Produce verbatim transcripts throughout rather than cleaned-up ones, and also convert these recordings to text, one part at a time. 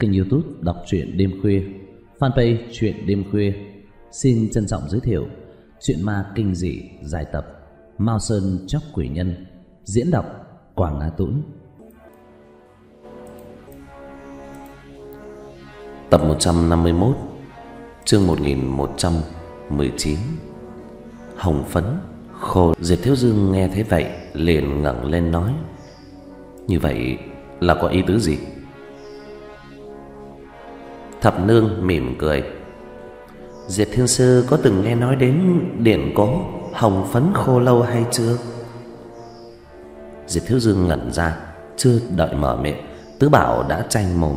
kênh YouTube Đọc truyện đêm khuya, fanpage truyện đêm khuya. Xin trân trọng giới thiệu truyện ma kinh dị dài tập Mao Sơn Chóc Quỷ Nhân, diễn đọc Quảng Á Tũng. Tập một trăm năm mươi mốt, chương một nghìn một trăm mười chín. Hồng phấn khô. Diệp Thiếu Dương nghe thế vậy liền ngẩng lên nói: "Như vậy là có ý tứ gì?" Thập Nương mỉm cười: "Diệp Thiên Sư có từng nghe nói đến điển cố hồng phấn khô lâu hay chưa?" Diệp Thiếu Dương ngẩn ra, chưa đợi mở miệng, Tứ Bảo đã tranh mồm: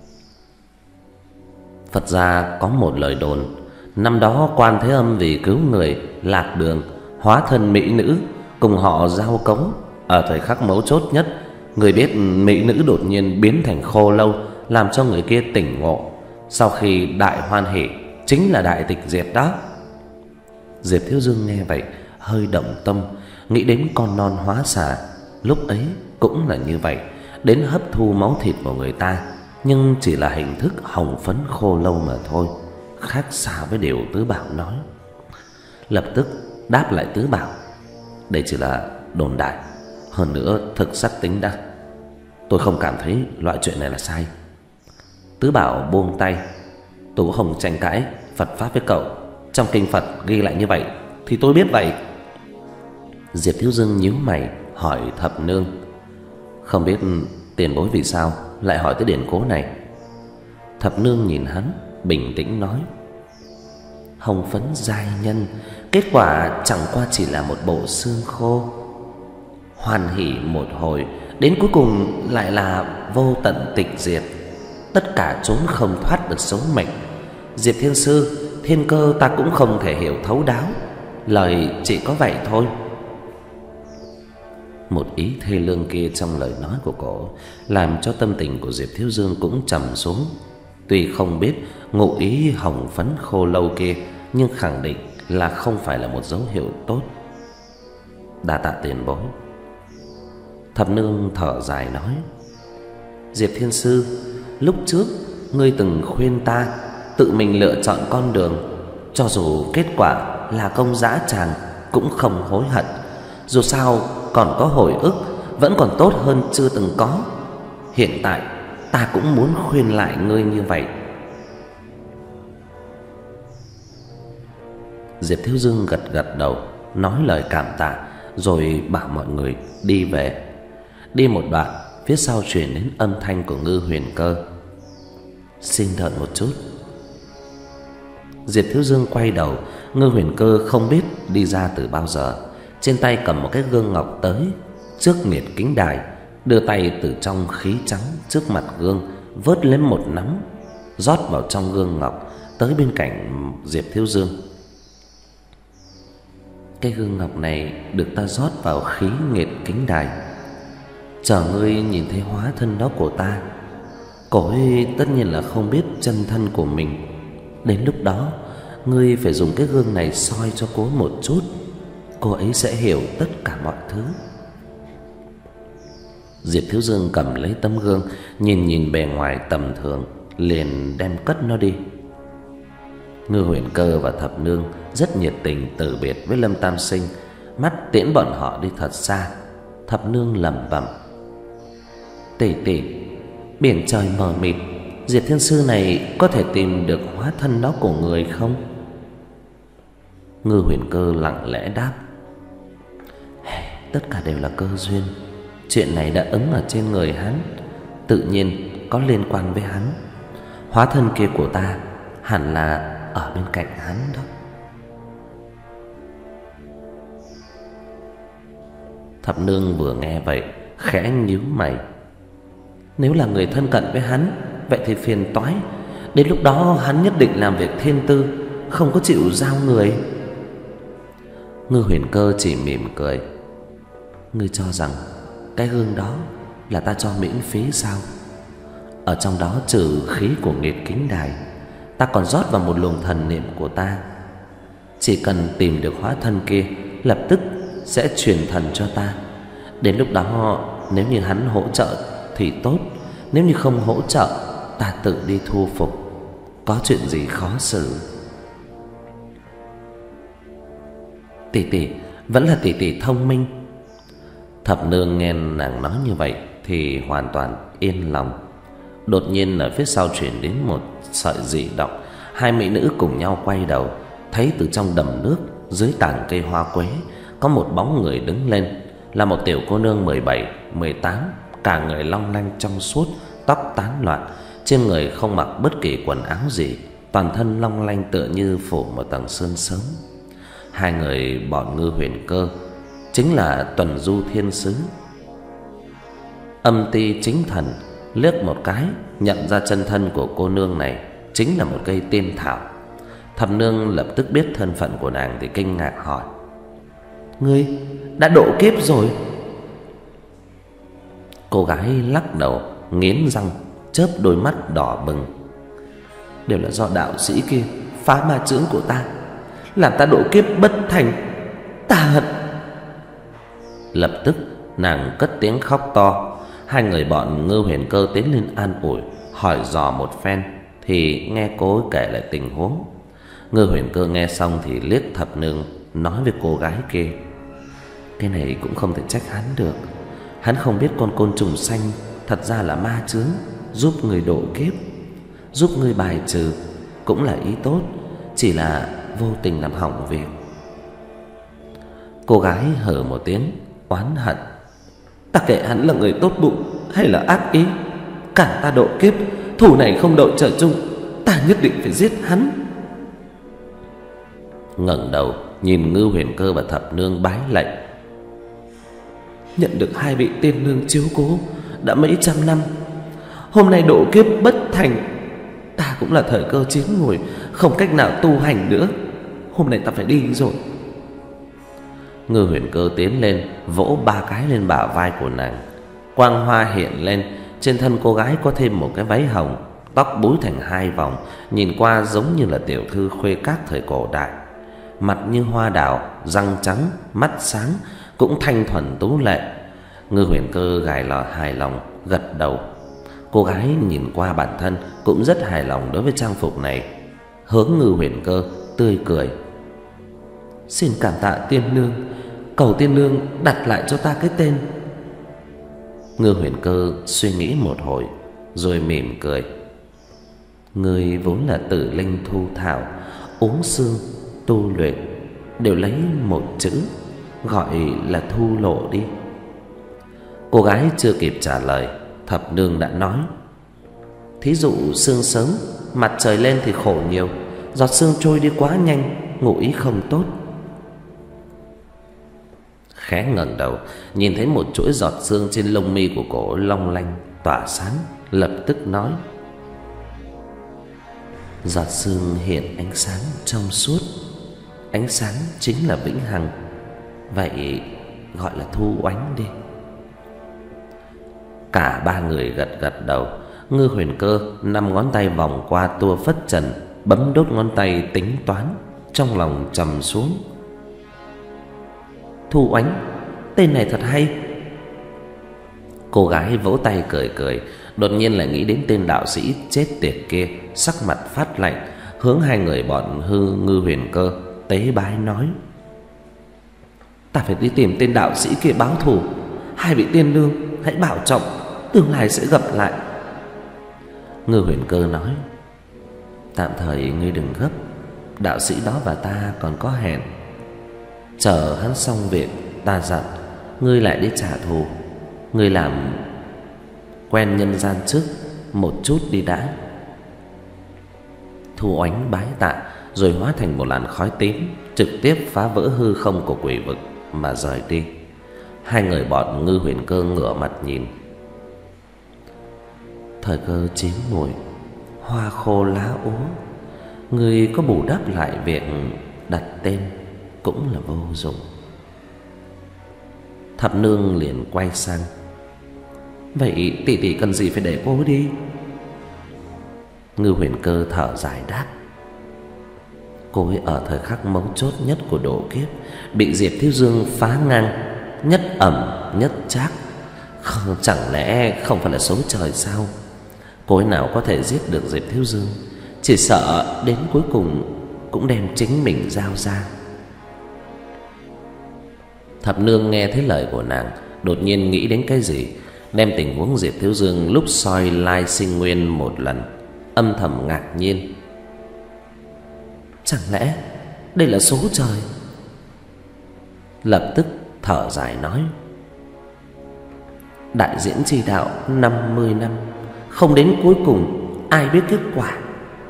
"Phật gia có một lời đồn, năm đó Quan Thế Âm vì cứu người lạc đường, hóa thân mỹ nữ, cùng họ giao cống. Ở thời khắc mấu chốt nhất, người biết mỹ nữ đột nhiên biến thành khô lâu, làm cho người kia tỉnh ngộ. Sau khi đại hoan hỷ, chính là đại tịch diệt đó." Diệp Thiếu Dương nghe vậy hơi động tâm, nghĩ đến con non hóa xà lúc ấy cũng là như vậy, đến hấp thu máu thịt của người ta, nhưng chỉ là hình thức hồng phấn khô lâu mà thôi, khác xa với điều Tứ Bảo nói. Lập tức đáp lại Tứ Bảo: "Đây chỉ là đồn đại, hơn nữa thực xác tính đã. Tôi không cảm thấy loại chuyện này là sai." Tứ Bảo buông tay: "Tôi cũng không tranh cãi Phật pháp với cậu, trong kinh Phật ghi lại như vậy thì tôi biết vậy." Diệp Thiếu Dương nhíu mày hỏi Thập Nương: "Không biết tiền bối vì sao lại hỏi tới điển cố này?" Thập Nương nhìn hắn bình tĩnh nói: "Hồng phấn giai nhân, kết quả chẳng qua chỉ là một bộ xương khô. Hoan hỷ một hồi, đến cuối cùng lại là vô tận tịch diệt, tất cả trốn không thoát được số mệnh. Diệp Thiên Sư, thiên cơ ta cũng không thể hiểu thấu đáo, lời chỉ có vậy thôi." Một ý thê lương kia trong lời nói của cô làm cho tâm tình của Diệp Thiếu Dương cũng trầm xuống. Tuy không biết ngụ ý hồng phấn khô lâu kia, nhưng khẳng định là không phải là một dấu hiệu tốt. "Đa tạ tiền bối." Thập Nương thở dài nói: "Diệp Thiên Sư, lúc trước ngươi từng khuyên ta tự mình lựa chọn con đường, cho dù kết quả là công dã tràng cũng không hối hận. Dù sao còn có hồi ức, vẫn còn tốt hơn chưa từng có. Hiện tại ta cũng muốn khuyên lại ngươi như vậy." Diệp Thiếu Dương gật gật đầu, nói lời cảm tạ, rồi bảo mọi người đi về. Đi một đoạn, phía sau truyền đến âm thanh của Ngư Huyền Cơ: "Xin đợi một chút." Diệp Thiếu Dương quay đầu, Ngư Huyền Cơ không biết đi ra từ bao giờ, trên tay cầm một cái gương ngọc tới trước miệt kính đài, đưa tay từ trong khí trắng trước mặt gương vớt lấy một nắm, rót vào trong gương ngọc, tới bên cạnh Diệp Thiếu Dương. "Cái gương ngọc này được ta rót vào khí nghiệt kính đài, chờ ngươi nhìn thấy hóa thân đó của ta. Cô ấy tất nhiên là không biết chân thân của mình. Đến lúc đó ngươi phải dùng cái gương này soi cho cô một chút, cô ấy sẽ hiểu tất cả mọi thứ." Diệp Thiếu Dương cầm lấy tấm gương, nhìn nhìn bề ngoài tầm thường, liền đem cất nó đi. Ngư Huyền Cơ và Thập Nương rất nhiệt tình từ biệt với Lâm Tam Sinh, mắt tiễn bọn họ đi thật xa. Thập Nương lẩm bẩm: "Tỷ tỷ, biển trời mờ mịt, Diệp Thiên Sư này có thể tìm được hóa thân đó của người không?" Ngư Huyền Cơ lặng lẽ đáp: "Tất cả đều là cơ duyên. Chuyện này đã ứng ở trên người hắn, tự nhiên có liên quan với hắn. Hóa thân kia của ta hẳn là ở bên cạnh hắn đó." Thập Nương vừa nghe vậy khẽ nhíu mày: "Nếu là người thân cận với hắn, vậy thì phiền toái. Đến lúc đó hắn nhất định làm việc thiên tư, không có chịu giao người." Ngư Huyền Cơ chỉ mỉm cười: "Ngươi cho rằng cái gương đó là ta cho miễn phí sao? Ở trong đó trừ khí của nghiệt kính đài, ta còn rót vào một luồng thần niệm của ta. Chỉ cần tìm được hóa thân kia, lập tức sẽ truyền thần cho ta. Đến lúc đó nếu như hắn hỗ trợ thì tốt, nếu như không hỗ trợ ta tự đi thu phục. Có chuyện gì khó xử? Tỷ tỷ vẫn là tỷ tỷ thông minh. Thập nương nghe nàng nói như vậy thì hoàn toàn yên lòng. Đột nhiên ở phía sau truyền đến một sợi dị động. Hai mỹ nữ cùng nhau quay đầu, thấy từ trong đầm nước dưới tảng cây hoa quế có một bóng người đứng lên. Là một tiểu cô nương mười bảy, mười tám, cả người long lanh trong suốt, tóc tán loạn, trên người không mặc bất kỳ quần áo gì, toàn thân long lanh tựa như phủ một tầng sương sớm. Hai người bọn Ngư Huyền Cơ chính là Tuần Du Thiên Sứ. Âm Ti Chính Thần liếc một cái nhận ra chân thân của cô nương này chính là một cây tiên thảo. Thập nương lập tức biết thân phận của nàng thì kinh ngạc hỏi: "Ngươi đã độ kiếp rồi?" Cô gái lắc đầu, nghiến răng, chớp đôi mắt đỏ bừng: "Đều là do đạo sĩ kia phá ma chướng của ta, làm ta độ kiếp bất thành, ta hận." Lập tức nàng cất tiếng khóc to. Hai người bọn Ngư Huyền Cơ tiến lên an ủi, hỏi dò một phen thì nghe cô ấy kể lại tình huống. Ngư Huyền Cơ nghe xong thì liếc Thập nương, nói với cô gái kia: "Cái này cũng không thể trách hắn được. Hắn không biết con côn trùng xanh thật ra là ma chướng, giúp người độ kiếp, giúp người bài trừ cũng là ý tốt, chỉ là vô tình làm hỏng việc." Cô gái hừ một tiếng oán hận: "Ta kệ hắn là người tốt bụng hay là ác ý, cản ta độ kiếp, thù này không đội trời chung, ta nhất định phải giết hắn." Ngẩng đầu nhìn Ngư Huyền Cơ và Thập nương bái lạy: "Nhận được hai vị tiên nương chiếu cố đã mấy trăm năm, hôm nay độ kiếp bất thành, ta cũng là thời cơ chín mùi, không cách nào tu hành nữa. Hôm nay ta phải đi rồi." Ngư Huyền Cơ tiến lên vỗ ba cái lên bả vai của nàng. Quang hoa hiện lên, trên thân cô gái có thêm một cái váy hồng, tóc búi thành hai vòng, nhìn qua giống như là tiểu thư khuê các thời cổ đại. Mặt như hoa đào, răng trắng, mắt sáng, cũng thanh thuần tú lệ. Ngư Huyền Cơ gài lò hài lòng gật đầu. Cô gái nhìn qua bản thân cũng rất hài lòng đối với trang phục này, hướng Ngư Huyền Cơ tươi cười: "Xin cảm tạ tiên nương, cầu tiên nương đặt lại cho ta cái tên." Ngư Huyền Cơ suy nghĩ một hồi rồi mỉm cười: "Ngươi vốn là tử linh thu thảo, uống xương tu luyện, đều lấy một chữ, gọi là Thu Lộ đi." Cô gái chưa kịp trả lời, Thập nương đã nói: "Thí dụ sương sớm, mặt trời lên thì khổ nhiều, giọt sương trôi đi quá nhanh, ngụ ý không tốt." Khẽ ngẩng đầu nhìn thấy một chuỗi giọt sương trên lông mi của cổ long lanh tỏa sáng, lập tức nói: "Giọt sương hiện ánh sáng trong suốt, ánh sáng chính là vĩnh hằng, vậy gọi là Thu Oánh đi." Cả ba người gật gật đầu. Ngư Huyền Cơ năm ngón tay vòng qua tua phất trần, bấm đốt ngón tay tính toán, trong lòng trầm xuống: "Thu Oánh, tên này thật hay." Cô gái vỗ tay cười cười, đột nhiên lại nghĩ đến tên đạo sĩ chết tiệt kia, sắc mặt phát lạnh, hướng hai người bọn hư Ngư Huyền Cơ tế bái nói: "Ta phải đi tìm tên đạo sĩ kia báo thù. Hai vị tiên nương hãy bảo trọng, tương lai sẽ gặp lại." Ngư Huyền Cơ nói: "Tạm thời ngươi đừng gấp, đạo sĩ đó và ta còn có hẹn. Chờ hắn xong việc ta dặn, ngươi lại đi trả thù. Ngươi làm quen nhân gian trước một chút đi đã." Thu Oánh bái tạ rồi hóa thành một làn khói tím, trực tiếp phá vỡ hư không của quỷ vực mà rời đi. Hai người bọn Ngư Huyền Cơ ngửa mặt nhìn. Thời cơ chín mùi, hoa khô lá úa, người có bù đắp lại việc đặt tên cũng là vô dụng. Thập nương liền quay sang: "Vậy tỷ tỷ cần gì phải để cô đi?" Ngư Huyền Cơ thở dài đáp: "Cô ấy ở thời khắc mấu chốt nhất của độ kiếp, bị Diệp Thiếu Dương phá ngang, nhất ẩm nhất trác, không, chẳng lẽ không phải là số trời sao? Cô ấy nào có thể giết được Diệp Thiếu Dương, chỉ sợ đến cuối cùng cũng đem chính mình giao ra. Thập nương nghe thấy lời của nàng, đột nhiên nghĩ đến cái gì, đem tình huống Diệp Thiếu Dương lúc soi lai sinh nguyên một lần, âm thầm ngạc nhiên. Chẳng lẽ đây là số trời? Lập tức thở dài nói: đại diễn chi đạo năm mươi năm, không đến cuối cùng ai biết kết quả.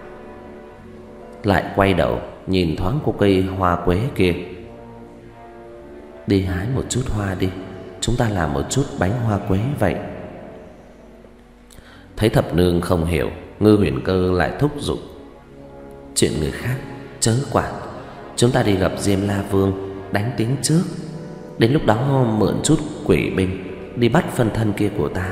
Lại quay đầu nhìn thoáng cô cây hoa quế kia. Đi hái một chút hoa đi, chúng ta làm một chút bánh hoa quế vậy. Thấy thập nương không hiểu, Ngư Huyền Cơ lại thúc giục: chuyện người khác chớ quản, chúng ta đi gặp Diêm La Vương đánh tiếng trước, đến lúc đó mượn chút quỷ binh đi bắt phân thân kia của ta.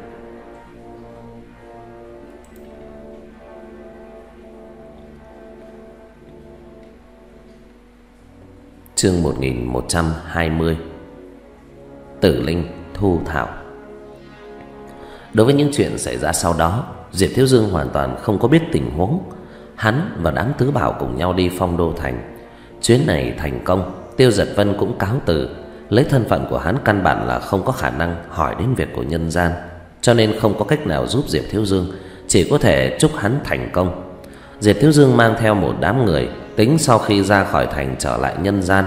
Chương một nghìn một trăm hai mươi. Tử Linh thu thảo. Đối với những chuyện xảy ra sau đó, Diệp Thiếu Dương hoàn toàn không có biết tình huống. Hắn và đám tứ bảo cùng nhau đi Phong Đô Thành. Chuyến này thành công, Tiêu Giật Vân cũng cáo từ. Lấy thân phận của hắn căn bản là không có khả năng hỏi đến việc của nhân gian, cho nên không có cách nào giúp Diệp Thiếu Dương, chỉ có thể chúc hắn thành công. Diệp Thiếu Dương mang theo một đám người, tính sau khi ra khỏi thành trở lại nhân gian.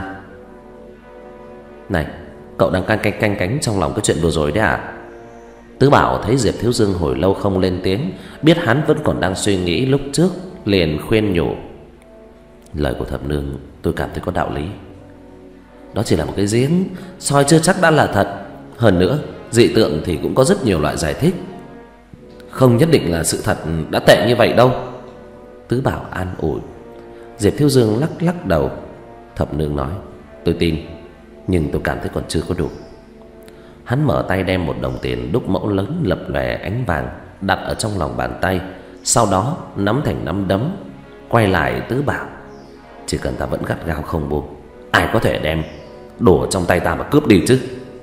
Này, cậu đang canh canh canh cánh trong lòng cái chuyện vừa rồi đấy à? Tứ Bảo thấy Diệp Thiếu Dương hồi lâu không lên tiếng, biết hắn vẫn còn đang suy nghĩ lúc trước, liền khuyên nhủ: lời của thập nương tôi cảm thấy có đạo lý. Đó chỉ là một cái giếng, soi chưa chắc đã là thật. Hơn nữa, dị tượng thì cũng có rất nhiều loại giải thích, không nhất định là sự thật đã tệ như vậy đâu. Tứ Bảo an ủi. Diệp Thiếu Dương lắc lắc đầu. Thập nương nói: tôi tin, nhưng tôi cảm thấy còn chưa có đủ. Hắn mở tay đem một đồng tiền đúc mẫu lớn lập lòe ánh vàng đặt ở trong lòng bàn tay, sau đó nắm thành nắm đấm, quay lại Tứ Bảo: chỉ cần ta vẫn gắt gao không buông, ai có thể đem đồ trong tay ta mà cướp đi chứ?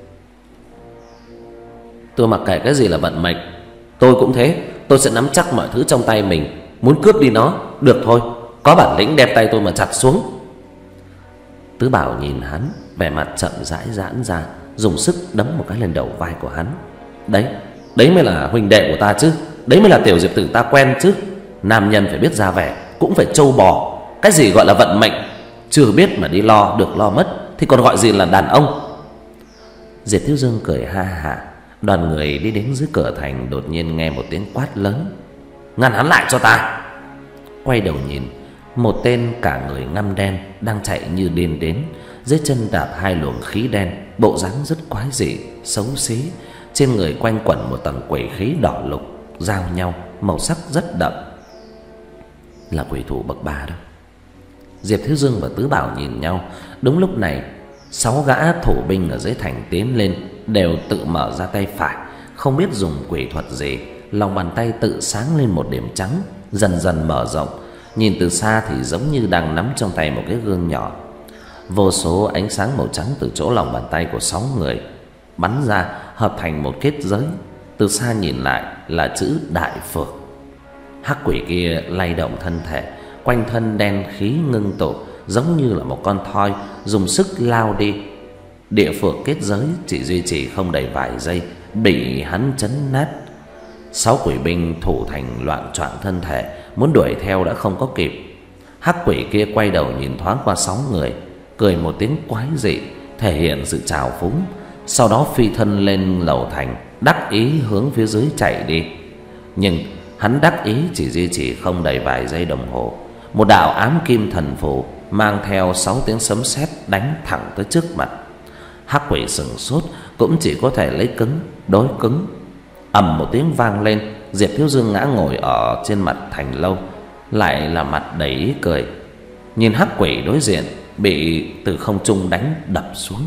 Tôi mặc kệ cái gì là vận mệnh, tôi cũng thế. Tôi sẽ nắm chắc mọi thứ trong tay mình, muốn cướp đi nó được thôi, có bản lĩnh đem tay tôi mà chặt xuống. Tứ Bảo nhìn hắn, vẻ mặt chậm rãi giãn ra, dùng sức đấm một cái lên đầu vai của hắn. Đấy, đấy mới là huynh đệ của ta chứ, đấy mới là tiểu Diệp tử ta quen chứ. Nam nhân phải biết ra vẻ, cũng phải trâu bò. Cái gì gọi là vận mệnh, chưa biết mà đi lo được lo mất thì còn gọi gì là đàn ông? Diệp Thiếu Dương cười ha hả. Đoàn người đi đến dưới cửa thành, đột nhiên nghe một tiếng quát lớn: ngăn hắn lại cho ta! Quay đầu nhìn, một tên cả người ngăm đen đang chạy như điên đến, dưới chân đạp hai luồng khí đen, bộ dáng rất quái dị, xấu xí. Trên người quanh quẩn một tầng quỷ khí đỏ lục, giao nhau, màu sắc rất đậm. Là quỷ thủ bậc ba đó. Diệp Thiếu Dương và Tứ Bảo nhìn nhau. Đúng lúc này, sáu gã thủ binh ở dưới thành tiến lên, đều tự mở ra tay phải, không biết dùng quỷ thuật gì, lòng bàn tay tự sáng lên một điểm trắng, dần dần mở rộng. Nhìn từ xa thì giống như đang nắm trong tay một cái gương nhỏ. Vô số ánh sáng màu trắng từ chỗ lòng bàn tay của sáu người bắn ra, hợp thành một kết giới. Từ xa nhìn lại là chữ Đại Phược. Hắc quỷ kia lay động thân thể, quanh thân đen khí ngưng tụ, giống như là một con thoi dùng sức lao đi. Địa phược kết giới chỉ duy trì không đầy vài giây, bị hắn chấn nát. Sáu quỷ binh thủ thành loạn choạng thân thể, muốn đuổi theo đã không có kịp. Hắc quỷ kia quay đầu nhìn thoáng qua sáu người, cười một tiếng quái dị, thể hiện sự trào phúng, sau đó phi thân lên lầu thành, đắc ý hướng phía dưới chạy đi. Nhưng hắn đắc ý chỉ duy trì không đầy vài giây đồng hồ, một đạo ám kim thần phù mang theo sáu tiếng sấm sét đánh thẳng tới trước mặt. Hắc quỷ sừng sốt, cũng chỉ có thể lấy cứng đối cứng. Ầm một tiếng vang lên, Diệp Thiếu Dương ngã ngồi ở trên mặt thành lâu, lại là mặt đầy ý cười. Nhìn hắc quỷ đối diện bị từ không trung đánh đập xuống.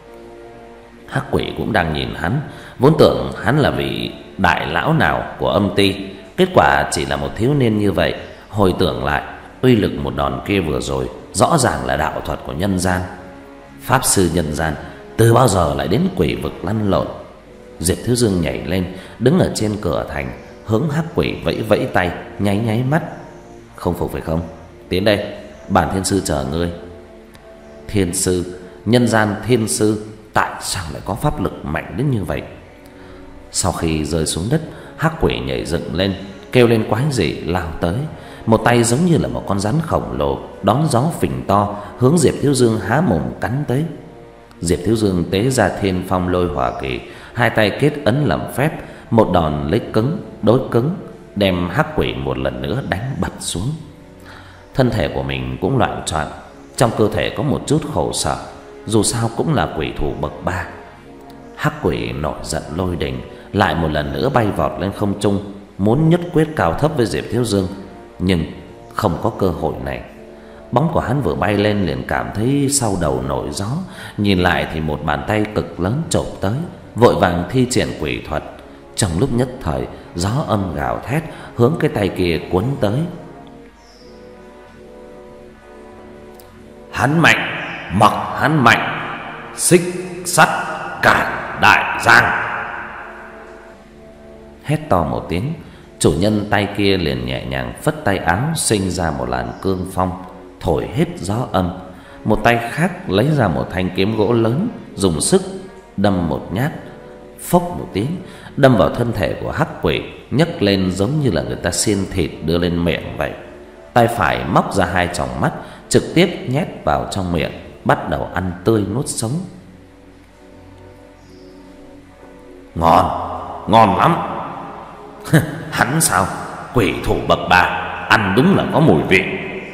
Hắc quỷ cũng đang nhìn hắn, vốn tưởng hắn là vị đại lão nào của âm ty, kết quả chỉ là một thiếu niên như vậy. Hồi tưởng lại, uy lực một đòn kia vừa rồi rõ ràng là đạo thuật của nhân gian. Pháp sư nhân gian từ bao giờ lại đến quỷ vực lăn lộn? Diệp Thiếu Dương nhảy lên, đứng ở trên cửa thành, hướng hắc quỷ vẫy vẫy tay, nháy nháy mắt. Không phục phải không? Tiến đây, bản thiên sư chờ ngươi. Thiên sư? Nhân gian thiên sư? Tại sao lại có pháp lực mạnh đến như vậy? Sau khi rơi xuống đất, hắc quỷ nhảy dựng lên, kêu lên quái dị lao tới. Một tay giống như là một con rắn khổng lồ đón gió phình to, hướng Diệp Thiếu Dương há mồm cắn tới. Diệp Thiếu Dương tế ra Thiên Phong Lôi Hỏa Kỳ, hai tay kết ấn làm phép, một đòn lấy cứng đối cứng, đem hắc quỷ một lần nữa đánh bật xuống. Thân thể của mình cũng loạn choạng, trong cơ thể có một chút khổ sở, dù sao cũng là quỷ thủ bậc ba. Hắc quỷ nổi giận lôi đình, lại một lần nữa bay vọt lên không trung, muốn nhất quyết cao thấp với Diệp Thiếu Dương, nhưng không có cơ hội này. Bóng của hắn vừa bay lên liền cảm thấy sau đầu nổi gió, nhìn lại thì một bàn tay cực lớn chộp tới, vội vàng thi triển quỷ thuật. Trong lúc nhất thời, gió âm gào thét hướng cái tay kia cuốn tới. Hắn mạnh, mặc hắn mạnh, xích sắt cản đại giang. Hét to một tiếng, chủ nhân tay kia liền nhẹ nhàng phất tay áo, sinh ra một làn cương phong, thổi hết gió âm. Một tay khác lấy ra một thanh kiếm gỗ lớn, dùng sức đâm một nhát, phốc một tiếng, đâm vào thân thể của hắc quỷ, nhấc lên giống như là người ta xiên thịt đưa lên miệng vậy. Tay phải móc ra hai tròng mắt, trực tiếp nhét vào trong miệng, bắt đầu ăn tươi nuốt sống. Ngon, ngon lắm. Hắn sao? Quỷ thủ bậc ba, ăn đúng là có mùi vị.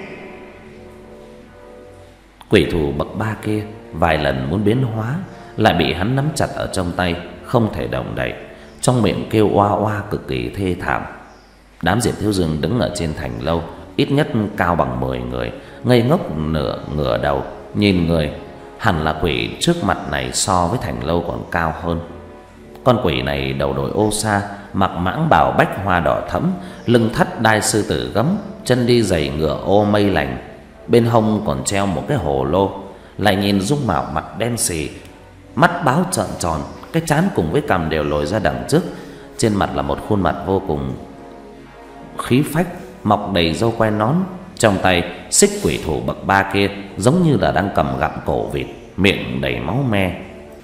Quỷ thủ bậc ba kia vài lần muốn biến hóa, lại bị hắn nắm chặt ở trong tay, không thể động đậy, trong miệng kêu oa oa cực kỳ thê thảm. Đám Diệp Thiếu Dương đứng ở trên thành lâu, ít nhất cao bằng mười người, ngây ngốc nửa ngửa đầu nhìn người. Hẳn là quỷ trước mặt này so với thành lâu còn cao hơn. Con quỷ này đầu đội ô sa, mặc mãng bào bách hoa đỏ thẫm, lưng thắt đai sư tử gấm, chân đi giày ngựa ô mây lành, bên hông còn treo một cái hồ lô. Lại nhìn dung mạo mặt đen sì, mắt báo trợn tròn, cái trán cùng với cằm đều lồi ra đằng trước. Trên mặt là một khuôn mặt vô cùng khí phách, mọc đầy râu quai nón. Trong tay xích quỷ thủ bậc ba kia giống như là đang cầm gặm cổ vịt, miệng đầy máu me.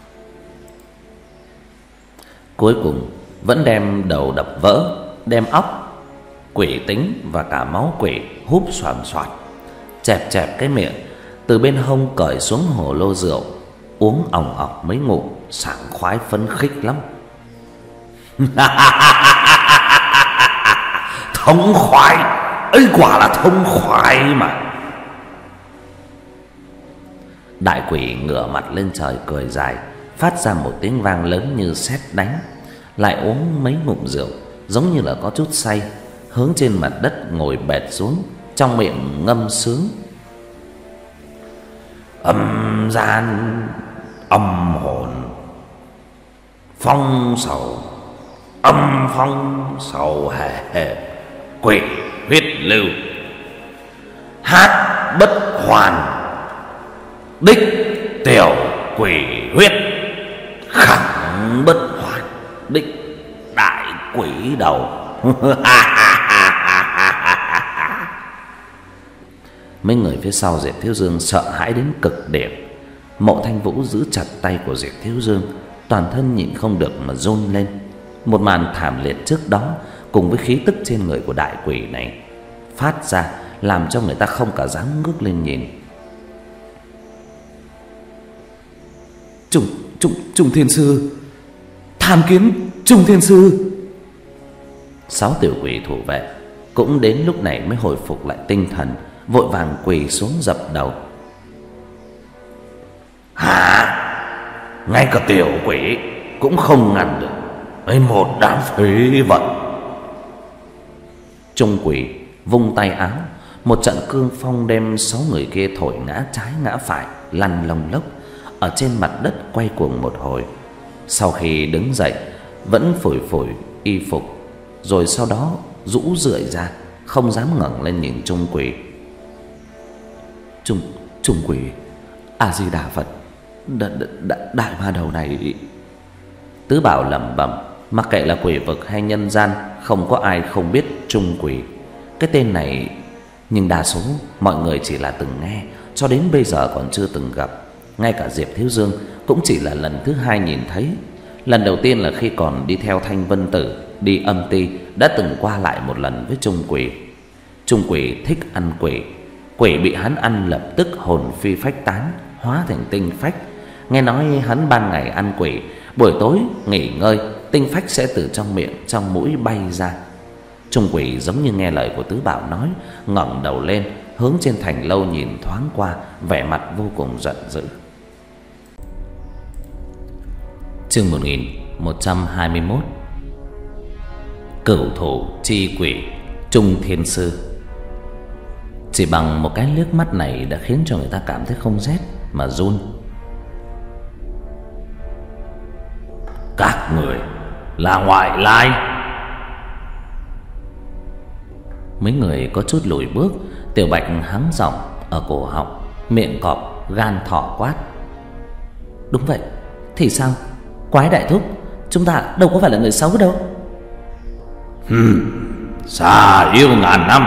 Cuối cùng vẫn đem đầu đập vỡ, đem óc, quỷ tính và cả máu quỷ húp xoàm xoạt, chẹp chẹp cái miệng, từ bên hông cởi xuống hồ lô rượu, uống ỏng ọc mấy ngụm, sảng khoái phấn khích lắm. Thống khoái, ấy quả là thống khoái mà. Đại quỷ ngửa mặt lên trời cười dài, phát ra một tiếng vang lớn như sét đánh, lại uống mấy ngụm rượu, giống như là có chút say, hướng trên mặt đất ngồi bệt xuống, trong miệng ngâm sướng. Âm gian âm hồn, phong sầu âm phong sầu hề hề, quỷ huyết lưu, hát bất hoàn, đích tiểu quỷ huyết, khẳng bất hoàn, đích đại quỷ đầu. Mấy người phía sau Diệp Thiếu Dương sợ hãi đến cực điểm. Mộ Thanh Vũ giữ chặt tay của Diệp Thiếu Dương, toàn thân nhịn không được mà run lên. Một màn thảm liệt trước đó cùng với khí tức trên người của đại quỷ này phát ra, làm cho người ta không cả dám ngước lên nhìn. Trung Trung Trung Thiên Sư, tham kiến Trung Thiên Sư. Sáu tiểu quỷ thủ vệ cũng đến lúc này mới hồi phục lại tinh thần, vội vàng quỳ xuống dập đầu. Hả? Ngay cả tiểu quỷ cũng không ngăn được, ấy một đám phế vật. Trung quỷ vung tay áo, một trận cương phong đem sáu người kia thổi ngã trái ngã phải, lăn lông lốc ở trên mặt đất quay cuồng một hồi. Sau khi đứng dậy vẫn phủi phủi y phục, rồi sau đó rũ rượi ra, không dám ngẩng lên nhìn Trung quỷ. Trung Trung quỷ, A Di Đà Phật, đ, đ, đ, đại ma đầu này. Tứ Bảo lẩm bẩm, Mặc kệ là quỷ vực hay nhân gian, không có ai không biết Trung Quỷ. Cái tên này, nhưng đa số mọi người chỉ là từng nghe, cho đến bây giờ còn chưa từng gặp. Ngay cả Diệp Thiếu Dương cũng chỉ là lần thứ hai nhìn thấy. Lần đầu tiên là khi còn đi theo Thanh Vân Tử đi âm ti, đã từng qua lại một lần với Trung Quỷ. Trung Quỷ thích ăn quỷ. Quỷ bị hắn ăn lập tức hồn phi phách tán, hóa thành tinh phách. Nghe nói hắn ban ngày ăn quỷ, buổi tối nghỉ ngơi, tinh phách sẽ từ trong miệng, trong mũi bay ra. Trung Quỷ giống như nghe lời của Tứ Bảo nói, ngẩng đầu lên, hướng trên thành lâu nhìn thoáng qua, vẻ mặt vô cùng giận dữ. Chương một nghìn một trăm hai mươi mốt. Cửu thủ chi quỷ Trung Thiên Sư. Chỉ bằng một cái liếc mắt này đã khiến cho người ta cảm thấy không rét mà run. Các người là ngoại lai. Mấy người có chút lùi bước. Tiểu Bạch hắng giọng ở cổ họng, miệng cọp gan thỏ quát: Đúng vậy, thì sao? Quái đại thúc, chúng ta đâu có phải là người xấu đâu. Hừm, xa yêu ngàn năm.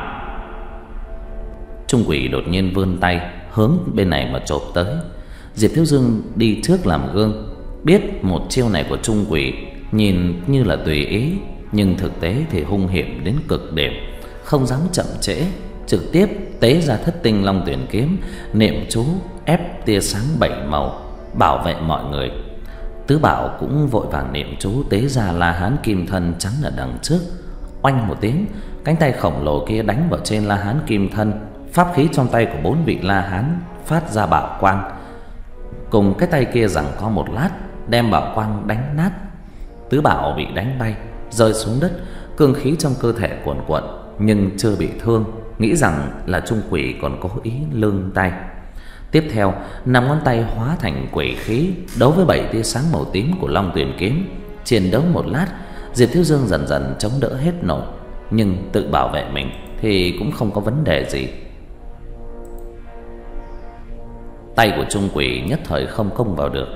Trung Quỷ đột nhiên vươn tay hướng bên này mà chộp tới. Diệp Thiếu Dương đi trước làm gương, biết một chiêu này của Trung Quỷ nhìn như là tùy ý, nhưng thực tế thì hung hiểm đến cực điểm. Không dám chậm trễ, trực tiếp tế ra Thất Tinh Long Tuyển kiếm, niệm chú ép tia sáng bảy màu bảo vệ mọi người. Tứ Bảo cũng vội vàng niệm chú tế ra La Hán Kim Thân chắn ở đằng trước. Oanh một tiếng, cánh tay khổng lồ kia đánh vào trên La Hán Kim Thân. Pháp khí trong tay của bốn vị La Hán phát ra bảo quang, cùng cái tay kia giằng co một lát, đem bảo quang đánh nát. Tứ Bảo bị đánh bay, rơi xuống đất, cương khí trong cơ thể cuồn cuộn nhưng chưa bị thương, nghĩ rằng là Trung Quỷ còn cố ý lương tay. Tiếp theo, năm ngón tay hóa thành quỷ khí, đấu với bảy tia sáng màu tím của Long Tuyển kiếm. Chiến đấu một lát, Diệp Thiếu Dương dần dần chống đỡ hết nổi, nhưng tự bảo vệ mình thì cũng không có vấn đề gì. Tay của Trung Quỷ nhất thời không công vào được.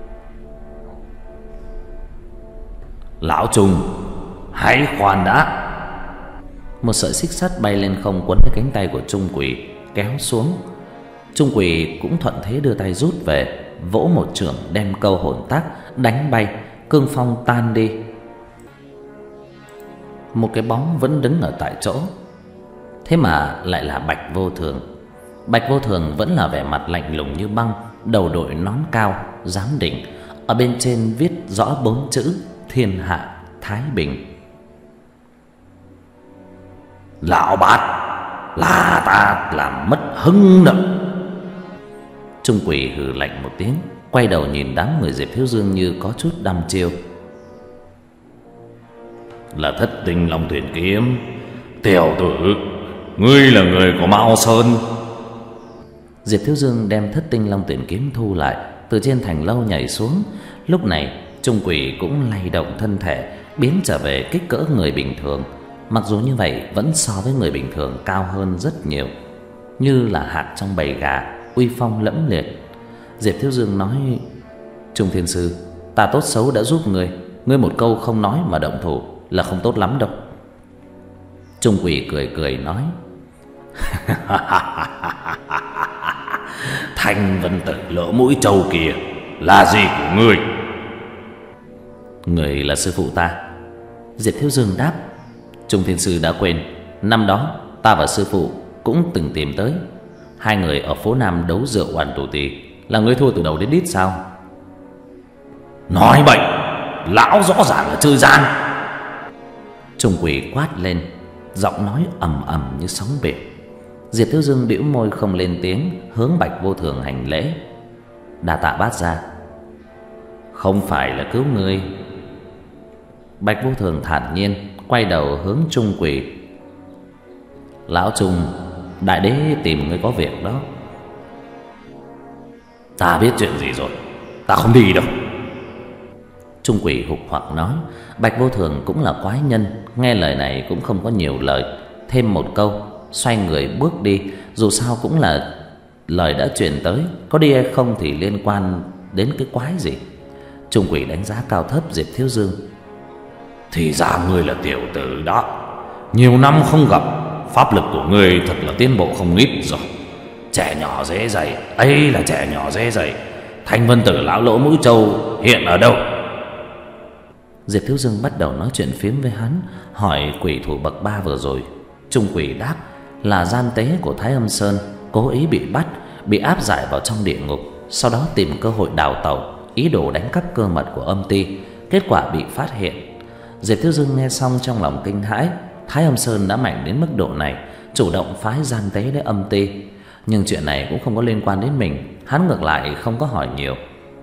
Lão Trung, hãy khoan đã. Một sợi xích sắt bay lên không quấn lấy cánh tay của Trung Quỷ, kéo xuống. Trung Quỷ cũng thuận thế đưa tay rút về, vỗ một chưởng đem câu hồn tác đánh bay, cương phong tan đi. Một cái bóng vẫn đứng ở tại chỗ, thế mà lại là Bạch Vô Thường. Bạch Vô Thường vẫn là vẻ mặt lạnh lùng như băng, đầu đội nón cao, giám định, ở bên trên viết rõ bốn chữ Thiên Hạ Thái Bình. Lão bát, là ta làm mất hứng nợ. Trung Quỷ hừ lạnh một tiếng, quay đầu nhìn đám người Diệp Thiếu Dương như có chút đăm chiêu. Là Thất Tinh Long Tuyển kiếm. Tiểu tử, ngươi là người của Mao Sơn. Diệp Thiếu Dương đem Thất Tinh Long Tuyển kiếm thu lại, từ trên thành lâu nhảy xuống. Lúc này Trung Quỷ cũng lay động thân thể, biến trở về kích cỡ người bình thường. Mặc dù như vậy vẫn so với người bình thường cao hơn rất nhiều, như là hạt trong bầy gà, uy phong lẫm liệt. Diệp Thiếu Dương nói: Trung Thiên Sư, ta tốt xấu đã giúp ngươi, ngươi một câu không nói mà động thủ là không tốt lắm đâu. Trung Quỷ cười cười nói: Thanh Vân Tử lỗ mũi trâu kìa, là gì của ngươi? Người là sư phụ ta. Diệp Thiếu Dương đáp: Trung Thiên Sư đã quên, năm đó ta và sư phụ cũng từng tìm tới. Hai người ở phố Nam đấu rượu oàn tù tì, là ngươi thua từ đầu đến đít sao? Nói bậy, lão rõ ràng là chơi gian. Trung Quỷ quát lên, giọng nói ầm ầm như sóng biển. Diệp Thiếu Dương bĩu môi không lên tiếng, hướng Bạch Vô Thường hành lễ: Đa tạ bát gia. Không phải là cứu ngươi. Bạch Vô Thường thản nhiên quay đầu hướng Trung Quỷ: Lão Trung, đại đế tìm ngươi có việc đó. Ta biết chuyện gì rồi, ta không đi đâu. Trung Quỷ hục hoặc nói. Bạch Vô Thường cũng là quái nhân, nghe lời này cũng không có nhiều lời, thêm một câu xoay người bước đi. Dù sao cũng là lời đã truyền tới, có đi hay không thì liên quan đến cái quái gì. Trung Quỷ đánh giá cao thấp Diệp Thiếu Dương. Thì ra ngươi là tiểu tử đó. Nhiều năm không gặp, pháp lực của ngươi thật là tiến bộ không ít rồi. Trẻ nhỏ dễ dạy, ấy là trẻ nhỏ dễ dạy. Thanh vân tử lão lỗ mũi trâu hiện ở đâu? Diệp Thiếu Dương bắt đầu nói chuyện phiếm với hắn, hỏi quỷ thủ bậc ba vừa rồi. Trung quỷ đáp là gian tế của Thái Âm Sơn, cố ý bị bắt, bị áp giải vào trong địa ngục, sau đó tìm cơ hội đào tẩu, ý đồ đánh cắp cơ mật của âm ty, kết quả bị phát hiện. Diệp Thiếu Dương nghe xong trong lòng kinh hãi. Thái Âm Sơn đã mạnh đến mức độ này, chủ động phái gian tế đến âm ty. Nhưng chuyện này cũng không có liên quan đến mình, hắn ngược lại không có hỏi nhiều.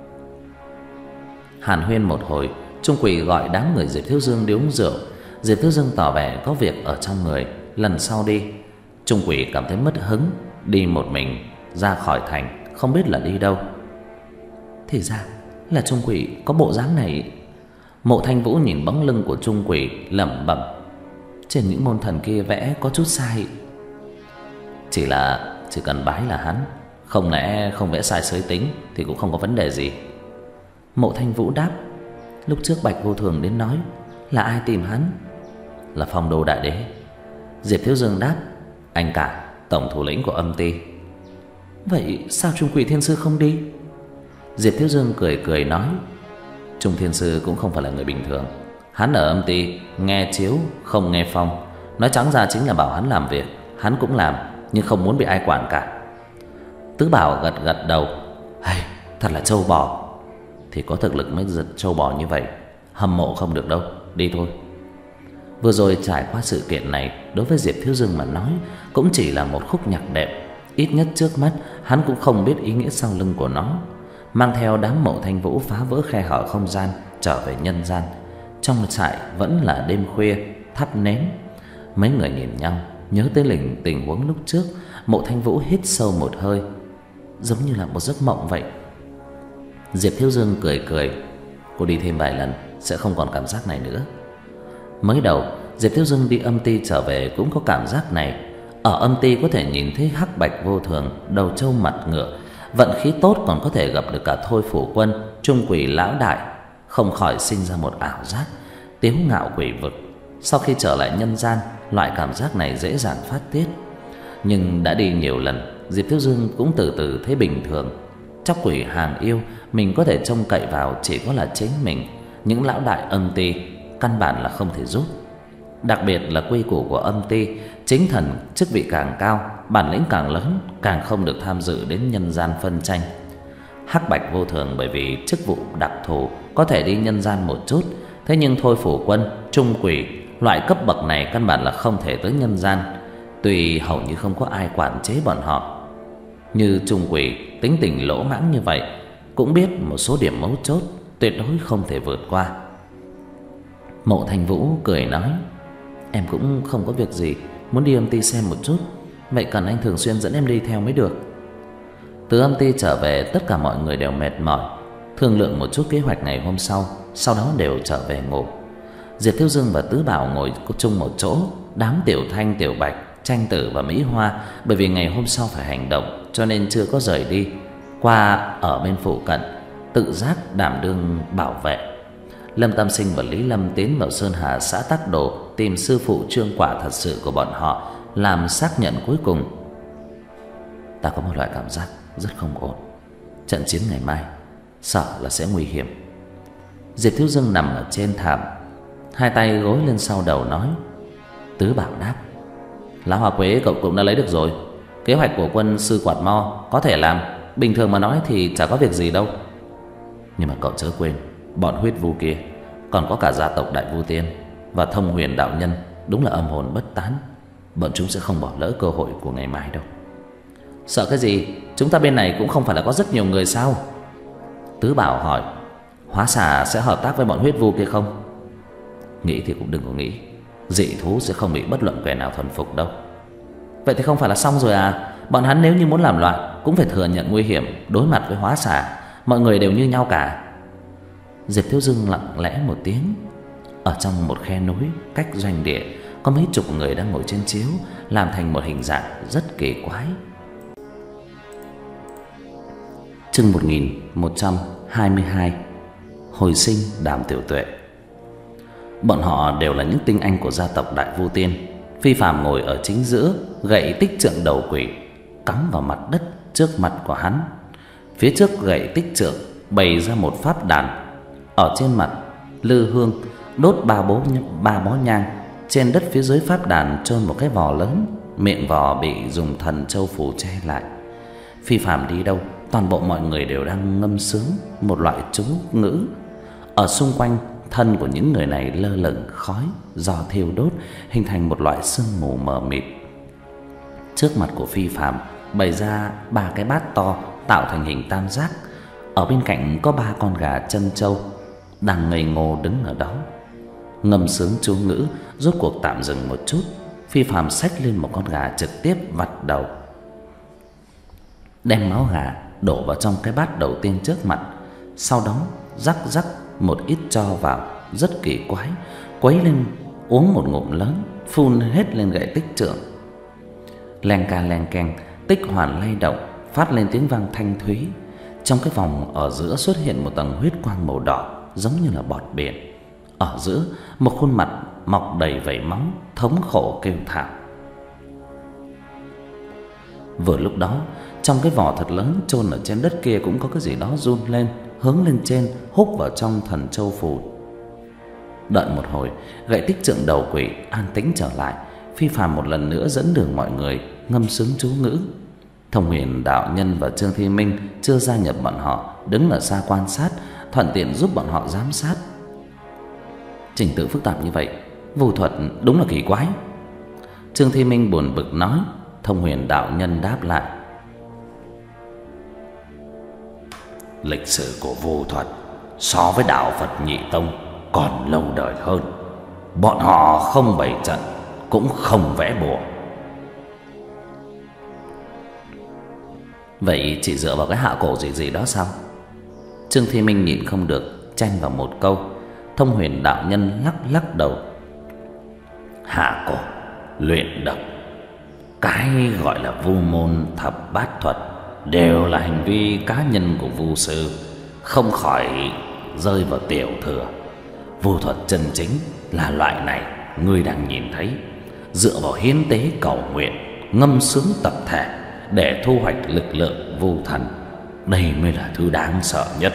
Hàn huyên một hồi, Trung quỷ gọi đám người Diệp Thiếu Dương đi uống rượu. Diệp Thiếu Dương tỏ vẻ có việc ở trong người, lần sau đi. Trung quỷ cảm thấy mất hứng, đi một mình ra khỏi thành, không biết là đi đâu. Thì ra là Trung quỷ có bộ dáng này. Mộ Thanh Vũ nhìn bóng lưng của Trung quỷ lẩm bẩm, trên những môn thần kia vẽ có chút sai. Chỉ là chỉ cần bái là hắn, không lẽ không vẽ sai giới tính thì cũng không có vấn đề gì. Mộ Thanh Vũ đáp, lúc trước Bạch Vô Thường đến nói là ai tìm hắn? Là Phong Đô Đại Đế. Diệp Thiếu Dương đáp, anh cả, tổng thủ lĩnh của âm ty. Vậy sao Trung quỷ thiên sư không đi? Diệp Thiếu Dương cười cười nói, Trung thiên sư cũng không phải là người bình thường. Hắn ở âm ty nghe chiếu không nghe phong, nói trắng ra chính là bảo hắn làm việc, hắn cũng làm, nhưng không muốn bị ai quản cả. Tứ Bảo gật gật đầu, hay, thật là trâu bò. Thì có thực lực mới giật trâu bò như vậy, hâm mộ không được đâu, đi thôi. Vừa rồi trải qua sự kiện này, đối với Diệp Thiếu Dương mà nói cũng chỉ là một khúc nhạc đẹp. Ít nhất trước mắt hắn cũng không biết ý nghĩa sau lưng của nó. Mang theo đám Mộ Thanh Vũ phá vỡ khe hở không gian, trở về nhân gian. Trong trại vẫn là đêm khuya, thắp nến. Mấy người nhìn nhau, nhớ tới lình tình huống lúc trước. Mộ Thanh Vũ hít sâu một hơi, giống như là một giấc mộng vậy. Diệp Thiếu Dương cười cười, cô đi thêm vài lần sẽ không còn cảm giác này nữa. Mới đầu Diệp Thiếu Dương đi âm ty trở về cũng có cảm giác này. Ở âm ty có thể nhìn thấy Hắc Bạch Vô Thường, Đầu Trâu Mặt Ngựa. Vận khí tốt còn có thể gặp được cả Thôi Phủ Quân, Trung quỷ lão đại. Không khỏi sinh ra một ảo giác tiếu ngạo quỷ vực. Sau khi trở lại nhân gian, loại cảm giác này dễ dàng phát tiết. Nhưng đã đi nhiều lần, Diệp Thiếu Dương cũng từ từ thấy bình thường. Chóc quỷ hàng yêu mình có thể trông cậy vào chỉ có là chính mình. Những lão đại âm ty căn bản là không thể giúp. Đặc biệt là quy củ của âm ty, chính thần chức vị càng cao, bản lĩnh càng lớn, càng không được tham dự đến nhân gian phân tranh. Hắc Bạch Vô Thường bởi vì chức vụ đặc thù có thể đi nhân gian một chút, thế nhưng Thôi Phủ Quân, Trung quỷ loại cấp bậc này căn bản là không thể tới nhân gian. Tuy hầu như không có ai quản chế bọn họ. Như Trung quỷ tính tình lỗ mãng như vậy, cũng biết một số điểm mấu chốt tuyệt đối không thể vượt qua. Mộ Thanh Vũ cười nói, em cũng không có việc gì, muốn đi âm ty xem một chút. Vậy cần anh thường xuyên dẫn em đi theo mới được. Từ âm ty trở về, tất cả mọi người đều mệt mỏi, thương lượng một chút kế hoạch ngày hôm sau, sau đó đều trở về ngủ. Diệp Thiếu Dương và Tứ Bảo ngồi chung một chỗ. Đám Tiểu Thanh, Tiểu Bạch, Tranh Tử và Mỹ Hoa bởi vì ngày hôm sau phải hành động cho nên chưa có rời đi, qua ở bên phụ cận tự giác đảm đương bảo vệ. Lâm Tam Sinh và Lý Lâm tiến vào Sơn Hà xã Tắc Đồ tìm sư phụ Trương Quả thật sự của bọn họ làm xác nhận cuối cùng. Ta có một loại cảm giác rất không ổn, trận chiến ngày mai sợ là sẽ nguy hiểm. Diệp Thiếu Dương nằm ở trên thảm, hai tay gối lên sau đầu nói. Tứ Bảo đáp, Lão Hoa Quế cậu cũng đã lấy được rồi. Kế hoạch của quân sư Quạt Mo có thể làm, bình thường mà nói thì chả có việc gì đâu. Nhưng mà cậu chớ quên, bọn huyết vu kia còn có cả gia tộc Đại Vu Tiên và Thông Huyền đạo nhân, đúng là âm hồn bất tán. Bọn chúng sẽ không bỏ lỡ cơ hội của ngày mai đâu. Sợ cái gì, chúng ta bên này cũng không phải là có rất nhiều người sao? Tứ Bảo hỏi, Hóa Xà sẽ hợp tác với bọn huyết vu kia không? Nghĩ thì cũng đừng có nghĩ, dị thú sẽ không bị bất luận kẻ nào thuần phục đâu. Vậy thì không phải là xong rồi à? Bọn hắn nếu như muốn làm loạn cũng phải thừa nhận nguy hiểm, đối mặt với Hóa Xà. Mọi người đều như nhau cả. Diệp Thiếu Dương lặng lẽ một tiếng. Ở trong một khe núi cách doanh địa, có mấy chục người đang ngồi trên chiếu, làm thành một hình dạng rất kỳ quái. Chương một nghìn một trăm hai mươi hai. Hồi sinh Đàm Tiểu Tuệ. Bọn họ đều là những tinh anh của gia tộc Đại Vu Tiên. Phi phàm ngồi ở chính giữa, gậy tích trượng đầu quỷ cắm vào mặt đất trước mặt của hắn. Phía trước gậy tích trượng bày ra một pháp đàn, ở trên mặt lư hương đốt ba bó ba bó nhang. Trên đất phía dưới pháp đàn chôn một cái vò lớn, miệng vò bị dùng thần châu phủ che lại. Phi phàm đi đâu, toàn bộ mọi người đều đang ngâm sướng một loại chú ngữ. Ở xung quanh thân của những người này lơ lửng khói do thiêu đốt, hình thành một loại sương mù mờ mịt. Trước mặt của Phi phàm bày ra ba cái bát to tạo thành hình tam giác. Ở bên cạnh có ba con gà chân trâu đang ngây ngô đứng ở đó. Ngâm sướng chú ngữ rốt cuộc tạm dừng một chút. Phi phàm xách lên một con gà trực tiếp vặt đầu, đem máu gà đổ vào trong cái bát đầu tiên trước mặt. Sau đó rắc rắc một ít tro vào, rất kỳ quái, quấy lên uống một ngụm lớn, phun hết lên gậy tích trượng. Leng ca leng keng, tích hoàn lay động, phát lên tiếng vang thanh thúy. Trong cái vòng ở giữa xuất hiện một tầng huyết quang màu đỏ, giống như là bọt biển. Ở giữa một khuôn mặt mọc đầy vảy máu, thống khổ kêu thảm. Vừa lúc đó, trong cái vỏ thật lớn chôn ở trên đất kia cũng có cái gì đó run lên, hướng lên trên húc vào trong thần châu phù. Đợi một hồi, gậy tích trượng đầu quỷ an tĩnh trở lại. Phi phàm một lần nữa dẫn đường mọi người ngâm sướng chú ngữ. Thông Huyền đạo nhân và Trương Thi Minh chưa gia nhập bọn họ, đứng ở xa quan sát, thuận tiện giúp bọn họ giám sát. Trình tự phức tạp như vậy, vu thuật đúng là kỳ quái. Trương Thi Minh buồn bực nói. Thông Huyền đạo nhân đáp lại: lịch sử của vu thuật so với đạo Phật Nhị Tông còn lâu đời hơn. Bọn họ không bày trận, cũng không vẽ bùa. Vậy chỉ dựa vào cái hạ cổ gì gì đó sao? Trương Thi Minh nhịn không được chen vào một câu. Thông Huyền đạo nhân lắc lắc đầu: hạ cổ, luyện độc, cái gọi là vu môn thập bát thuật đều là hành vi cá nhân của vu sư, không khỏi rơi vào tiểu thừa. Vu thuật chân chính là loại này ngươi đang nhìn thấy, dựa vào hiến tế cầu nguyện, ngâm sướng tập thể để thu hoạch lực lượng vu thần. Đây mới là thứ đáng sợ nhất.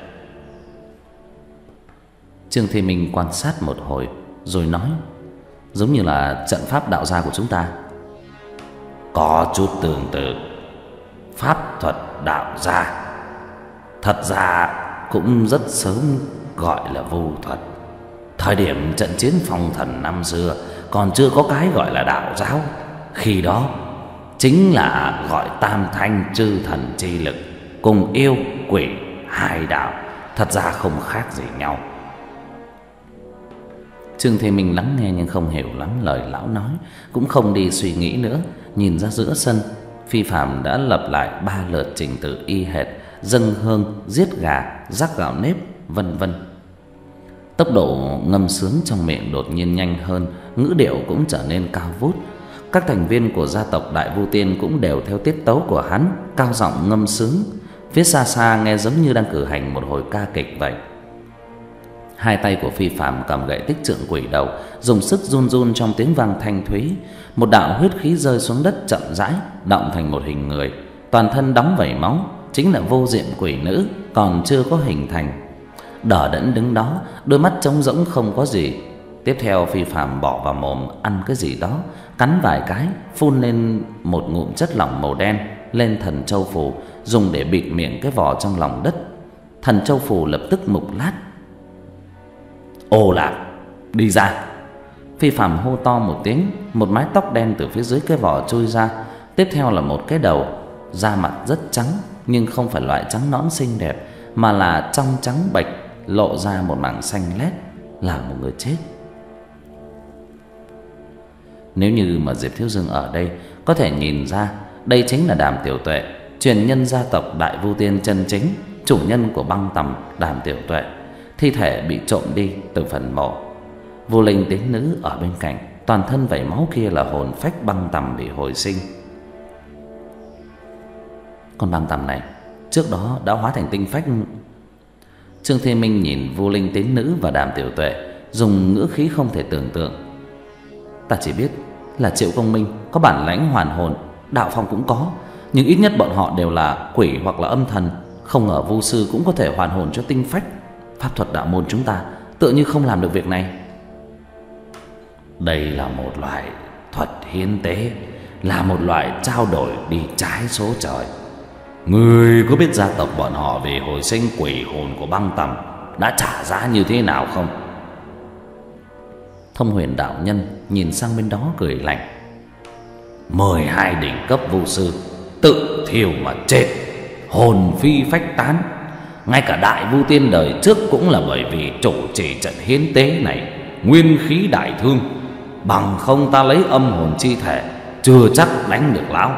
Trương Thi Minh quan sát một hồi rồi nói: giống như là trận pháp đạo gia của chúng ta. Có chút tương tự. Pháp thuật đạo gia thật ra cũng rất sớm gọi là vu thuật. Thời điểm trận chiến phong thần năm xưa còn chưa có cái gọi là đạo giáo. Khi đó chính là gọi tam thanh chư thần chi lực cùng yêu quỷ hai đạo, thật ra không khác gì nhau. Trương Thế Minh lắng nghe nhưng không hiểu lắm lời lão nói, cũng không đi suy nghĩ nữa. Nhìn ra giữa sân, Phi Phàm đã lập lại ba lượt trình tự y hệt: dâng hương, giết gà, rắc gạo nếp, vân vân. Tốc độ ngâm sướng trong miệng đột nhiên nhanh hơn, ngữ điệu cũng trở nên cao vút. Các thành viên của gia tộc Đại Vu Tiên cũng đều theo tiết tấu của hắn cao giọng ngâm sướng. Phía xa xa nghe giống như đang cử hành một hồi ca kịch vậy. Hai tay của Phi Phàm cầm gậy tích trượng quỷ đầu, dùng sức run run trong tiếng vang thanh thúy. Một đạo huyết khí rơi xuống đất chậm rãi, động thành một hình người, toàn thân đóng vảy máu, chính là vô diện quỷ nữ còn chưa có hình thành. Đờ đẫn đứng đó, đôi mắt trống rỗng không có gì. Tiếp theo Phi Phàm bỏ vào mồm ăn cái gì đó, cắn vài cái, phun lên một ngụm chất lỏng màu đen lên thần châu phù, dùng để bịt miệng cái vỏ trong lòng đất. Thần châu phù lập tức mục lát. Ô Lạc, đi ra! Phi Phàm hô to một tiếng, một mái tóc đen từ phía dưới cái vỏ trôi ra. Tiếp theo là một cái đầu, da mặt rất trắng, nhưng không phải loại trắng nõn xinh đẹp, mà là trong trắng bệch, lộ ra một mảng xanh lét, là một người chết. Nếu như mà Diệp Thiếu Dương ở đây, có thể nhìn ra đây chính là Đàm Tiểu Tuệ, truyền nhân gia tộc Đại Vu Tiên chân chính, chủ nhân của băng tầm Đàm Tiểu Tuệ. Thi thể bị trộm đi từ phần mộ. Vô Linh Tiến Nữ ở bên cạnh, toàn thân vảy máu kia là hồn phách băng tầm bị hồi sinh. Con băng tầm này trước đó đã hóa thành tinh phách. Trương Thiên Minh nhìn Vô Linh Tiến Nữ và Đàm Tiểu Tuệ, dùng ngữ khí không thể tưởng tượng. Ta chỉ biết là Triệu Công Minh có bản lãnh hoàn hồn, Đạo Phong cũng có, nhưng ít nhất bọn họ đều là quỷ hoặc là âm thần, không ngờ Vu sư cũng có thể hoàn hồn cho tinh phách. Pháp thuật đạo môn chúng ta tựa như không làm được việc này. Đây là một loại thuật hiến tế, là một loại trao đổi đi trái số trời. Ngươi có biết gia tộc bọn họ về hồi sinh quỷ hồn của băng tầm đã trả giá như thế nào không? Thông Huyền đạo nhân nhìn sang bên đó cười lạnh. Mười hai đỉnh cấp vu sư tự thiêu mà chết, hồn phi phách tán. Ngay cả đại vu tiên đời trước cũng là bởi vì chủ trì trận hiến tế này nguyên khí đại thương, bằng không ta lấy âm hồn chi thể chưa chắc đánh được lão.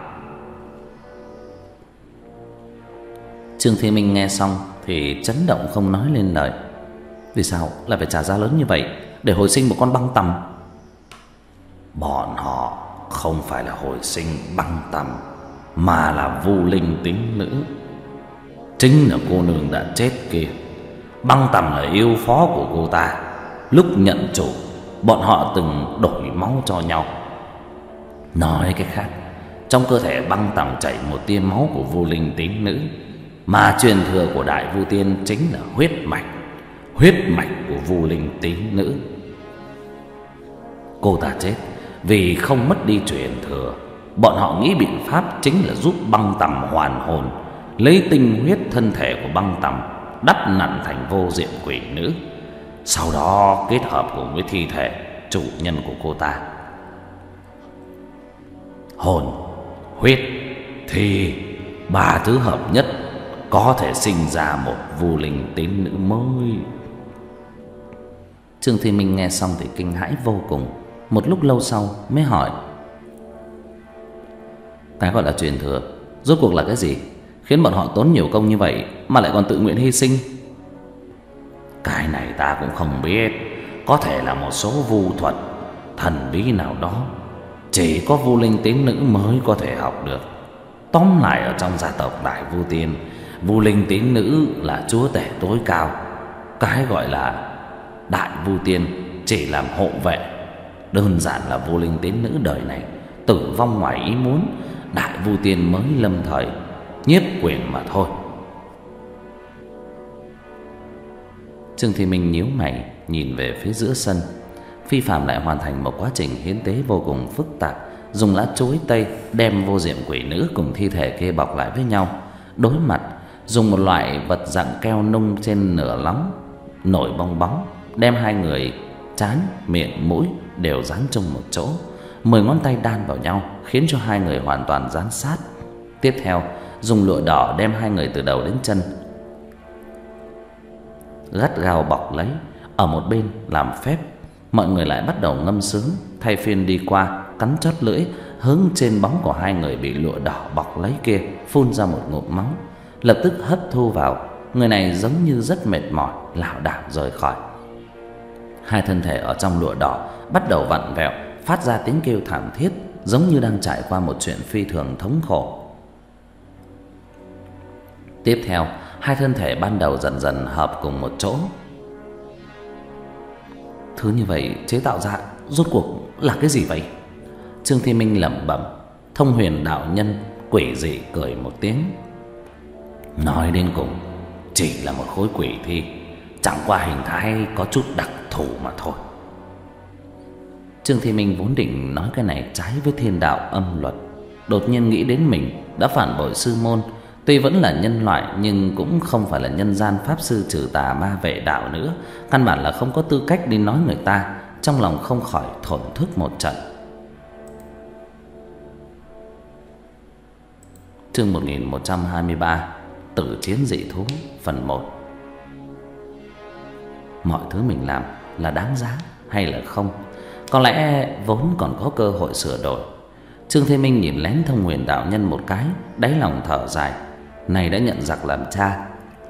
Trương Thiên Minh nghe xong thì chấn động không nói lên lời. Vì sao lại phải trả giá lớn như vậy để hồi sinh một con băng tầm? Bọn họ không phải là hồi sinh băng tầm, mà là vu linh tính nữ. Chính là cô nương đã chết kia. Băng tầm là yêu phó của cô ta. Lúc nhận chủ, bọn họ từng đổi máu cho nhau. Nói cách khác, trong cơ thể băng tầm chảy một tia máu của vu linh tính nữ, mà truyền thừa của đại vu tiên chính là huyết mạch, huyết mạch của vu linh tính nữ. Cô ta chết vì không mất đi truyền thừa. Bọn họ nghĩ biện pháp chính là giúp băng tầm hoàn hồn, lấy tinh huyết thân thể của băng tầm đắp nặn thành vô diệm quỷ nữ, sau đó kết hợp cùng với thi thể chủ nhân của cô ta. Hồn, huyết, thi, ba thứ hợp nhất có thể sinh ra một vu linh tín nữ mới. Trương Thiên Minh nghe xong thì kinh hãi vô cùng. Một lúc lâu sau mới hỏi: cái gọi là truyền thừa rốt cuộc là cái gì, khiến bọn họ tốn nhiều công như vậy mà lại còn tự nguyện hy sinh? Cái này ta cũng không biết. Có thể là một số vu thuật thần bí nào đó, chỉ có vu linh tín nữ mới có thể học được. Tóm lại, ở trong gia tộc Đại Vu Tiên, vu linh tín nữ là chúa tể tối cao. Cái gọi là Đại Vu Tiên chỉ làm hộ vệ. Đơn giản là vu linh tín nữ đời này tử vong ngoài ý muốn, Đại Vu Tiên mới lâm thời nhiếp quyền mà thôi. Trương Thị Minh nhíu mày nhìn về phía giữa sân. Phi Phàm lại hoàn thành một quá trình hiến tế vô cùng phức tạp, dùng lá chuối tây đem vô diệm quỷ nữ cùng thi thể kia bọc lại với nhau, đối mặt, dùng một loại vật dạng keo nung trên nửa lóng nổi bong bóng, đem hai người trán, miệng, mũi đều dán chung một chỗ, mười ngón tay đan vào nhau khiến cho hai người hoàn toàn dán sát. Tiếp theo, dùng lụa đỏ đem hai người từ đầu đến chân gắt gao bọc lấy. Ở một bên làm phép, mọi người lại bắt đầu ngâm sướng, thay phiên đi qua cắn chót lưỡi hướng trên bóng của hai người bị lụa đỏ bọc lấy kia, phun ra một ngụm máu, lập tức hấp thu vào. Người này giống như rất mệt mỏi, lảo đảo rời khỏi. Hai thân thể ở trong lụa đỏ bắt đầu vặn vẹo, phát ra tiếng kêu thảm thiết, giống như đang trải qua một chuyện phi thường thống khổ. Tiếp theo, hai thân thể ban đầu dần dần hợp cùng một chỗ. Thứ như vậy chế tạo ra rốt cuộc là cái gì vậy? Trương Thiên Minh lẩm bẩm. Thông Huyền đạo nhân quỷ dị cười một tiếng. Nói đến cùng chỉ là một khối quỷ thi, chẳng qua hình thái có chút đặc thù mà thôi. Trương Thiên Minh vốn định nói cái này trái với thiên đạo âm luật, đột nhiên nghĩ đến mình đã phản bội sư môn. Tuy vẫn là nhân loại nhưng cũng không phải là nhân gian pháp sư trừ tà ma vệ đạo nữa, căn bản là không có tư cách đi nói người ta. Trong lòng không khỏi thổn thức một trận. Chương một nghìn một trăm hai mươi ba, Tử chiến dị thú, phần một. Mọi thứ mình làm là đáng giá hay là không? Có lẽ vốn còn có cơ hội sửa đổi. Trương Thế Minh nhìn lén Thông Huyền đạo nhân một cái, đáy lòng thở dài. Này đã nhận giặc làm cha,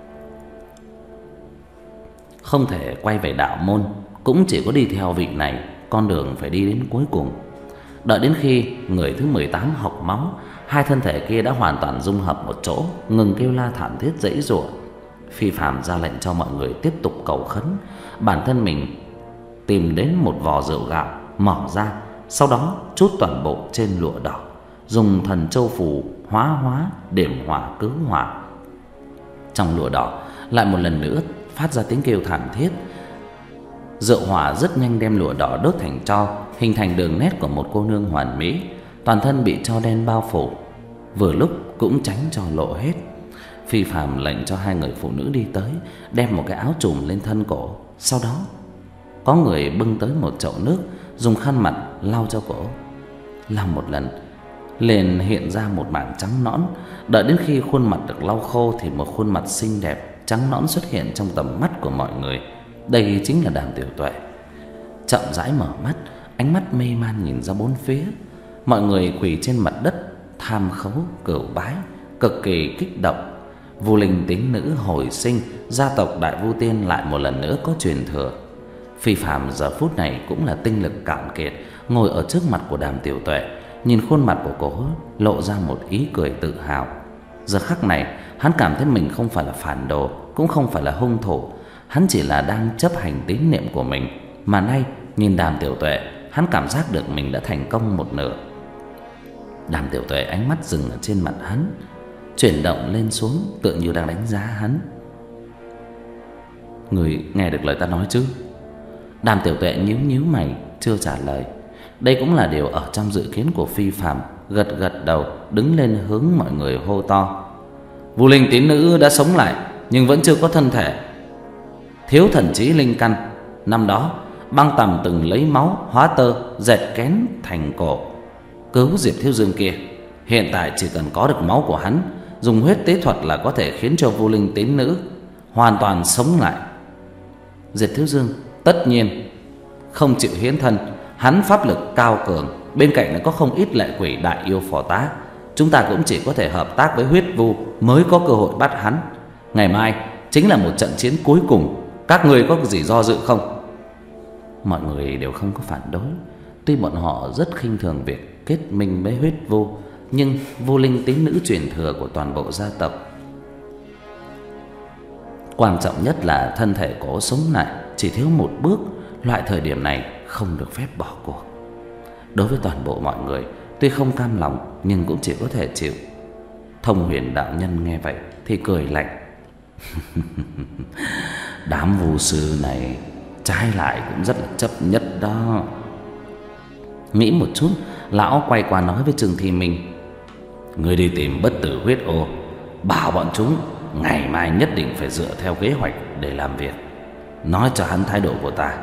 không thể quay về đạo môn, cũng chỉ có đi theo vị này, con đường phải đi đến cuối cùng. Đợi đến khi người thứ mười tám học máu, hai thân thể kia đã hoàn toàn dung hợp một chỗ, ngừng kêu la thảm thiết giãy giụa. Phi Phàm ra lệnh cho mọi người tiếp tục cầu khấn, bản thân mình tìm đến một vò rượu gạo, mở ra, sau đó trút toàn bộ trên lụa đỏ, dùng thần châu phù hóa hóa điểm hỏa cứu hỏa. Trong lụa đỏ lại một lần nữa phát ra tiếng kêu thảm thiết. Rượu hỏa rất nhanh đem lụa đỏ đốt thành tro, hình thành đường nét của một cô nương hoàn mỹ, toàn thân bị tro đen bao phủ, vừa lúc cũng tránh cho lộ hết. Phi phàm lệnh cho hai người phụ nữ đi tới, đem một cái áo trùm lên thân cổ. Sau đó có người bưng tới một chậu nước, dùng khăn mặt lau cho cổ. Lau một lần liền hiện ra một mảng trắng nõn. Đợi đến khi khuôn mặt được lau khô thì một khuôn mặt xinh đẹp trắng nõn xuất hiện trong tầm mắt của mọi người. Đây chính là Đàm Tiểu Tuệ. Chậm rãi mở mắt, ánh mắt mê man nhìn ra bốn phía. Mọi người quỳ trên mặt đất tham khấu cửu bái, cực kỳ kích động. Vu linh tín nữ hồi sinh, gia tộc Đại Vu Tiên lại một lần nữa có truyền thừa. Phi phàm giờ phút này cũng là tinh lực cạn kiệt, ngồi ở trước mặt của Đàm Tiểu Tuệ, nhìn khuôn mặt của cô lộ ra một ý cười tự hào. Giờ khắc này hắn cảm thấy mình không phải là phản đồ, cũng không phải là hung thủ, hắn chỉ là đang chấp hành tín niệm của mình. Mà nay nhìn Đàm Tiểu Tuệ, hắn cảm giác được mình đã thành công một nửa. Đàm Tiểu Tuệ ánh mắt dừng ở trên mặt hắn, chuyển động lên xuống tựa như đang đánh giá hắn. Người nghe được lời ta nói chứ? Đàm Tiểu Tuệ nhíu nhíu mày chưa trả lời. Đây cũng là điều ở trong dự kiến của Phi phàm, gật gật đầu đứng lên hướng mọi người hô to. Vu linh tín nữ đã sống lại nhưng vẫn chưa có thân thể, thiếu thần trí linh căn. Năm đó Băng Tầm từng lấy máu hóa tơ dệt kén thành cổ cứu Diệp Thiếu Dương kia. Hiện tại chỉ cần có được máu của hắn, dùng huyết tế thuật là có thể khiến cho Vu linh tín nữ hoàn toàn sống lại. Diệp Thiếu Dương tất nhiên không chịu hiến thân, hắn pháp lực cao cường, bên cạnh có không ít lệ quỷ đại yêu phò tá. Chúng ta cũng chỉ có thể hợp tác với huyết vu mới có cơ hội bắt hắn. Ngày mai chính là một trận chiến cuối cùng, các người có gì do dự không? Mọi người đều không có phản đối. Tuy bọn họ rất khinh thường việc kết minh với huyết vu, nhưng Vu linh tín nữ truyền thừa của toàn bộ gia tộc. Quan trọng nhất là thân thể cổ sống lại, chỉ thiếu một bước. Loại thời điểm này không được phép bỏ cuộc. Đối với toàn bộ mọi người, tuy không cam lòng nhưng cũng chỉ có thể chịu. Thông Huyền đạo nhân nghe vậy thì cười lạnh. Đám vu sư này trái lại cũng rất là chấp nhất đó. Nghĩ một chút, lão quay qua nói với Trương Thi Minh. Ngươi đi tìm Bất Tử Huyết Ô, bảo bọn chúng ngày mai nhất định phải dựa theo kế hoạch để làm việc. Nói cho hắn thái độ của ta.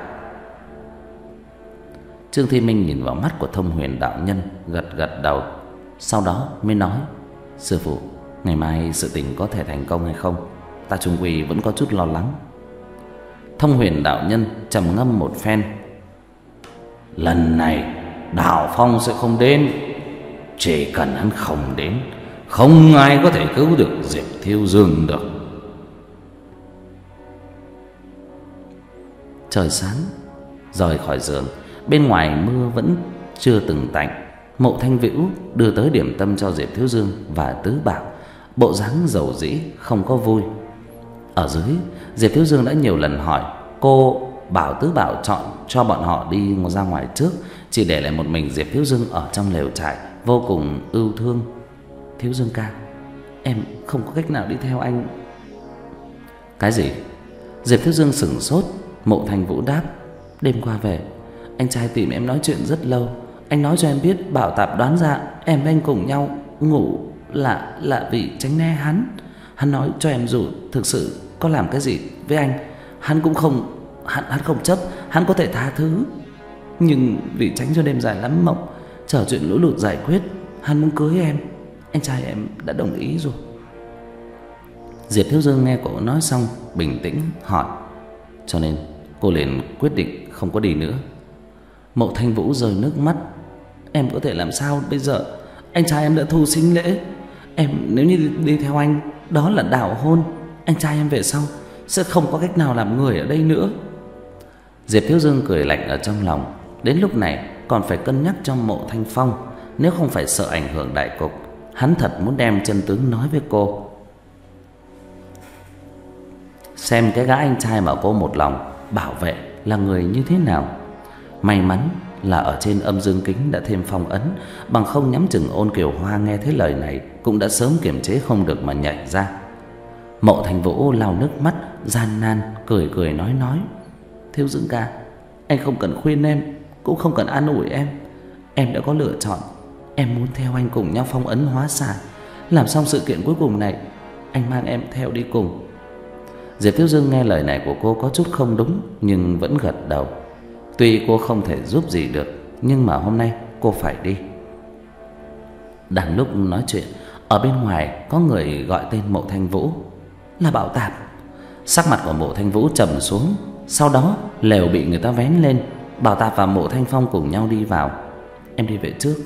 Trương Thi Minh nhìn vào mắt của Thông Huyền đạo nhân, gật gật đầu. Sau đó mới nói. Sư phụ, ngày mai sự tình có thể thành công hay không, ta chung quy vẫn có chút lo lắng. Thông Huyền đạo nhân trầm ngâm một phen. Lần này Đạo Phong sẽ không đến. Chỉ cần hắn không đến, không ai có thể cứu được Diệp Thiếu Dương được. Trời sáng, rời khỏi giường, bên ngoài mưa vẫn chưa từng tạnh. Mộ Thanh Vĩu đưa tới điểm tâm cho Diệp Thiếu Dương và Tứ Bảo, bộ dáng dầu dĩ không có vui. Ở dưới, Diệp Thiếu Dương đã nhiều lần hỏi cô bảo Tứ Bảo chọn cho bọn họ đi ra ngoài trước, chỉ để lại một mình Diệp Thiếu Dương ở trong lều trại, vô cùng ưu thương. Thiếu Dương ca, em không có cách nào đi theo anh. Cái gì? Diệp Thiếu Dương sửng sốt. Mộ Thanh Vũ đáp. Đêm qua về, anh trai tìm em nói chuyện rất lâu. Anh nói cho em biết Bảo Tạp đoán ra em với anh cùng nhau ngủ là là vì tránh né hắn. Hắn nói cho em dù thực sự có làm cái gì với anh, hắn cũng không hắn hắn không chấp, hắn có thể tha thứ. Nhưng vì tránh cho đêm dài lắm mộng, chờ chuyện lũ lụt giải quyết, hắn muốn cưới em. Anh trai em đã đồng ý rồi. Diệp Thiếu Dương nghe cô nói xong, bình tĩnh hỏi. Cho nên cô liền quyết định không có đi nữa. Mộ Thanh Vũ rơi nước mắt. Em có thể làm sao bây giờ? Anh trai em đã thu sinh lễ. Em nếu như đi theo anh, đó là đảo hôn. Anh trai em về sau sẽ không có cách nào làm người ở đây nữa. Diệp Thiếu Dương cười lạnh ở trong lòng. Đến lúc này còn phải cân nhắc cho Mộ Thanh Phong. Nếu không phải sợ ảnh hưởng đại cục, hắn thật muốn đem chân tướng nói với cô, xem cái gã anh trai mà cô một lòng bảo vệ là người như thế nào. May mắn là ở trên âm dương kính đã thêm phong ấn, bằng không nhắm chừng Ôn Kiều Hoa nghe thấy lời này cũng đã sớm kiềm chế không được mà nhảy ra. Mộ Thành Vũ lau nước mắt, gian nan cười cười nói nói: "Thiếu Dương ca, anh không cần khuyên em, cũng không cần an ủi em. Em đã có lựa chọn. Em muốn theo anh cùng nhau phong ấn hóa xà. Làm xong sự kiện cuối cùng này, anh mang em theo đi cùng." Diệp Thiếu Dương nghe lời này của cô có chút không đúng, nhưng vẫn gật đầu. Tuy cô không thể giúp gì được, nhưng mà hôm nay cô phải đi. Đang lúc nói chuyện, ở bên ngoài có người gọi tên Mộ Thanh Vũ: "Là Bảo Tạp." Sắc mặt của Mộ Thanh Vũ trầm xuống, sau đó lều bị người ta vén lên. Bảo Tạp và Mộ Thanh Phong cùng nhau đi vào. "Em đi về trước."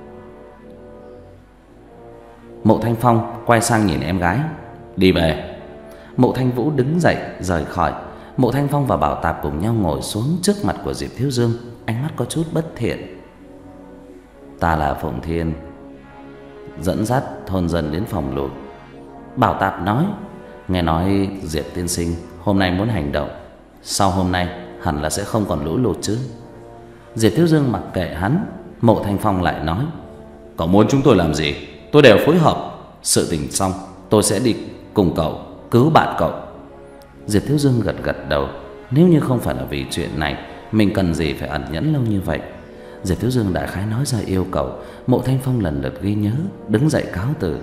Mộ Thanh Phong quay sang nhìn em gái: "Đi về." Mộ Thanh Vũ đứng dậy rời khỏi. Mộ Thanh Phong và Bảo Tạp cùng nhau ngồi xuống trước mặt của Diệp Thiếu Dương, ánh mắt có chút bất thiện. "Ta là Phụng Thiên, dẫn dắt thôn dân đến phòng lụt." Bảo Tạp nói: "Nghe nói Diệp tiên sinh hôm nay muốn hành động, sau hôm nay hẳn là sẽ không còn lũ lụt chứ?" Diệp Thiếu Dương mặc kệ hắn. Mộ Thanh Phong lại nói: "Cậu muốn chúng tôi làm gì, tôi đều phối hợp. Sự tình xong tôi sẽ đi cùng cậu cứu bạn cậu." Diệp Thiếu Dương gật gật đầu. Nếu như không phải là vì chuyện này, mình cần gì phải ẩn nhẫn lâu như vậy. Diệp Thiếu Dương đại khái nói ra yêu cầu. Mộ Thanh Phong lần lượt ghi nhớ, đứng dậy cáo từ.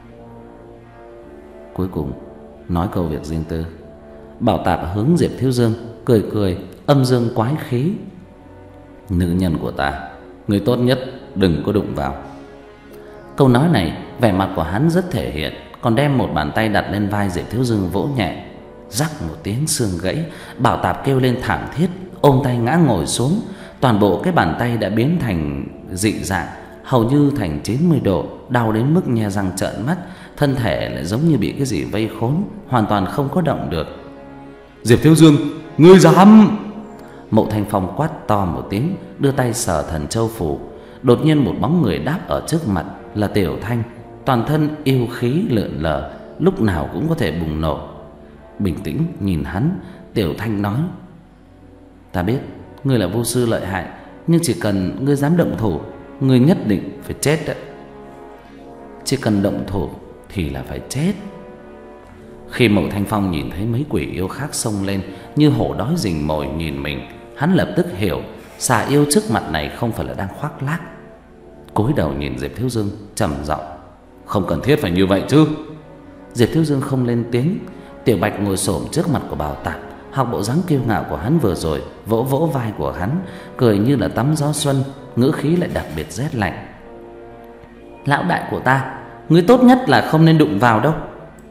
Cuối cùng nói câu việc riêng tư. Bảo Tạp hướng Diệp Thiếu Dương cười cười, âm dương quái khí: "Nữ nhân của ta, người tốt nhất đừng có đụng vào." Câu nói này, vẻ mặt của hắn rất thể hiện, còn đem một bàn tay đặt lên vai Diệp Thiếu Dương vỗ nhẹ. Rắc một tiếng xương gãy. Bảo Tạp kêu lên thảm thiết, ôm tay ngã ngồi xuống. Toàn bộ cái bàn tay đã biến thành dị dạng, hầu như thành chín mươi độ, đau đến mức nhe răng trợn mắt, thân thể lại giống như bị cái gì vây khốn, hoàn toàn không có động được. "Diệp Thiếu Dương, ngươi dám!" Mộ Thanh Phong quát to một tiếng, đưa tay sờ thần châu phù. Đột nhiên một bóng người đáp ở trước mặt, là Tiểu Thanh, toàn thân yêu khí lượn lờ, lúc nào cũng có thể bùng nổ. Bình tĩnh nhìn hắn, Tiểu Thanh nói: "Ta biết ngươi là vô sư lợi hại, nhưng chỉ cần ngươi dám động thủ, ngươi nhất định phải chết đấy. Chỉ cần động thủ thì là phải chết." Khi Mộ Thanh Phong nhìn thấy mấy quỷ yêu khác xông lên như hổ đói rình mồi nhìn mình, hắn lập tức hiểu xà yêu trước mặt này không phải là đang khoác lác. Cúi đầu nhìn Diệp Thiếu Dương trầm giọng: "Không cần thiết phải như vậy chứ." Diệp Thiếu Dương không lên tiếng. Tiểu Bạch ngồi xổm trước mặt của Bảo Tạp, học bộ dáng kiêu ngạo của hắn vừa rồi, vỗ vỗ vai của hắn, cười như là tắm gió xuân, ngữ khí lại đặc biệt rét lạnh: "Lão đại của ta, ngươi tốt nhất là không nên đụng vào đâu."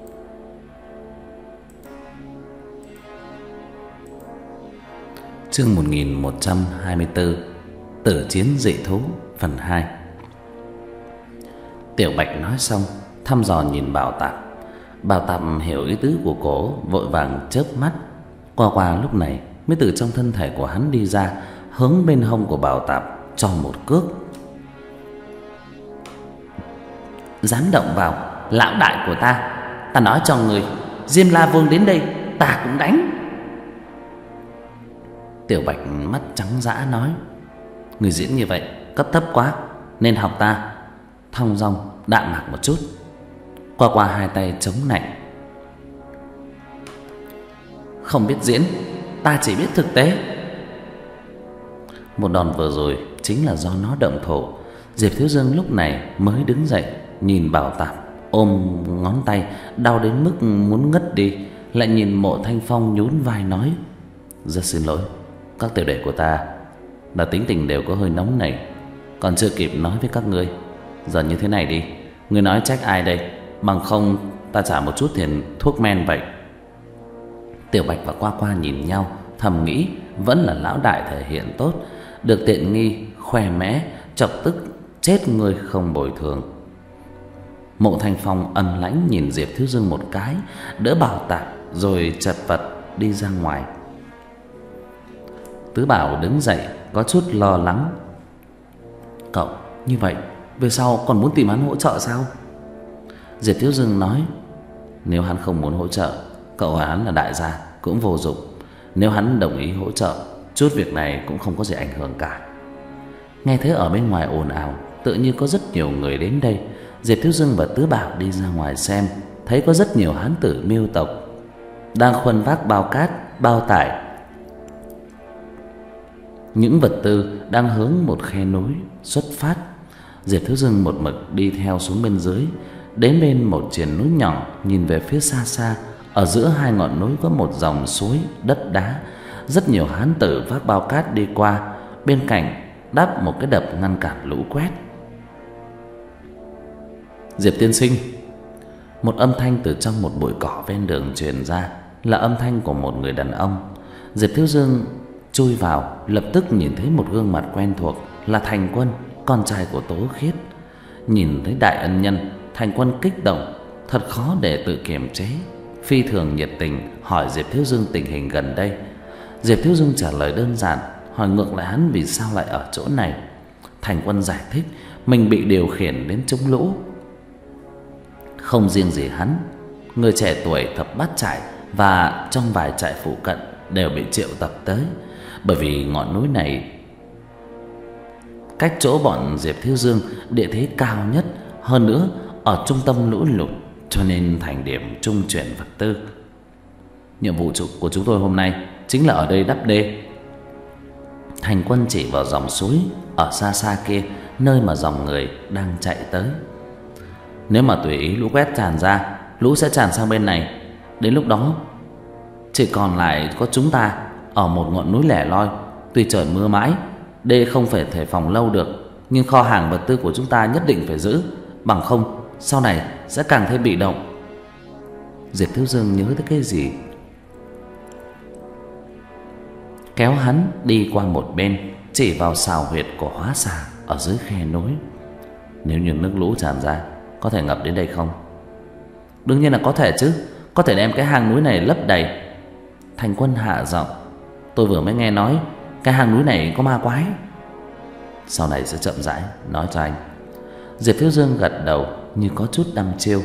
Chương một nghìn một trăm hai mươi tư, Tử chiến dị thú phần hai. Tiểu Bạch nói xong, thăm dò nhìn Bảo Tạp. Bảo Tạp hiểu ý tứ của cổ, vội vàng chớp mắt. Qua qua lúc này mới từ trong thân thể của hắn đi ra, hướng bên hông của Bảo Tạp cho một cước. "Dám động vào lão đại của ta, ta nói cho người, Diêm La Vương đến đây ta cũng đánh." Tiểu Bạch mắt trắng dã nói: "Người diễn như vậy cấp thấp quá, nên học ta thong dong đạm mạc một chút." Qua qua hai tay chống nạnh: "Không biết diễn, ta chỉ biết thực tế." Một đòn vừa rồi chính là do nó động thổ. Diệp Thiếu Dương lúc này mới đứng dậy, nhìn Bảo Tạp ôm ngón tay, đau đến mức muốn ngất đi, lại nhìn Mộ Thanh Phong nhún vai nói: "Rất xin lỗi, các tiểu đệ của ta là tính tình đều có hơi nóng nảy, còn chưa kịp nói với các ngươi. Giờ như thế này đi, ngươi nói trách ai đây? Bằng không ta trả một chút tiền thuốc men vậy." Tiểu Bạch và Qua Qua nhìn nhau, thầm nghĩ vẫn là lão đại thể hiện tốt, được tiện nghi khoe mẽ, chọc tức chết người không bồi thường. Mộ Thanh Phong ân lãnh nhìn Diệp Thiếu Dương một cái, đỡ Bảo Tạp rồi chật vật đi ra ngoài. Tứ Bảo đứng dậy có chút lo lắng: "Cậu như vậy về sau còn muốn tìm hắn hỗ trợ sao?" Diệp Thiếu Dương nói: "Nếu hắn không muốn hỗ trợ, cậu hỏi hắn là đại gia cũng vô dụng. Nếu hắn đồng ý hỗ trợ chút việc này cũng không có gì ảnh hưởng cả. Nghe thấy ở bên ngoài ồn ào, tự như có rất nhiều người đến đây. Diệp Thiếu Dương và Tứ Bảo đi ra ngoài xem, thấy có rất nhiều hán tử Miêu tộc đang khuân vác bao cát, bao tải, những vật tư đang hướng một khe núi xuất phát. Diệp Thiếu Dương một mực đi theo xuống bên dưới, đến bên một triền núi nhỏ, nhìn về phía xa xa, ở giữa hai ngọn núi có một dòng suối đất đá. Rất nhiều hán tử vác bao cát đi qua, bên cạnh đắp một cái đập ngăn cản lũ quét. Diệp tiên sinh. Một âm thanh từ trong một bụi cỏ ven đường truyền ra, là âm thanh của một người đàn ông. Diệp Thiếu Dương chui vào, lập tức nhìn thấy một gương mặt quen thuộc, là Thành Quân, con trai của Tố Khiết. Nhìn thấy đại ân nhân, Thành Quân kích động, thật khó để tự kiềm chế, phi thường nhiệt tình hỏi Diệp Thiếu Dương tình hình gần đây. Diệp Thiếu Dương trả lời đơn giản, hỏi ngược lại hắn vì sao lại ở chỗ này. Thành Quân giải thích mình bị điều khiển đến chống lũ. Không riêng gì hắn, người trẻ tuổi thập bát trại và trong vài trại phụ cận đều bị triệu tập tới, bởi vì ngọn núi này cách chỗ bọn Diệp Thiếu Dương địa thế cao nhất, hơn nữa ở trung tâm lũ lụt, cho nên thành điểm trung chuyển vật tư. Nhiệm vụ của chúng tôi hôm nay chính là ở đây đắp đê. Thành Quân chỉ vào dòng suối ở xa xa kia, nơi mà dòng người đang chạy tới. Nếu mà tùy ý lũ quét tràn ra, lũ sẽ tràn sang bên này. Đến lúc đó chỉ còn lại có chúng ta ở một ngọn núi lẻ loi. Tuy trời mưa mãi, đê không phải thể phòng lâu được, nhưng kho hàng vật tư của chúng ta nhất định phải giữ, bằng không sau này sẽ càng thêm bị động. Diệp Thiếu Dương nhớ tới cái gì, kéo hắn đi qua một bên, chỉ vào sào huyệt của hóa xà ở dưới khe núi. Nếu như nước lũ tràn ra, có thể ngập đến đây không? Đương nhiên là có thể chứ, có thể đem cái hang núi này lấp đầy. Thành Quân hạ giọng, tôi vừa mới nghe nói cái hang núi này có ma quái. Sau này sẽ chậm rãi nói cho anh. Diệp Thiếu Dương gật đầu như có chút đăm chiêu.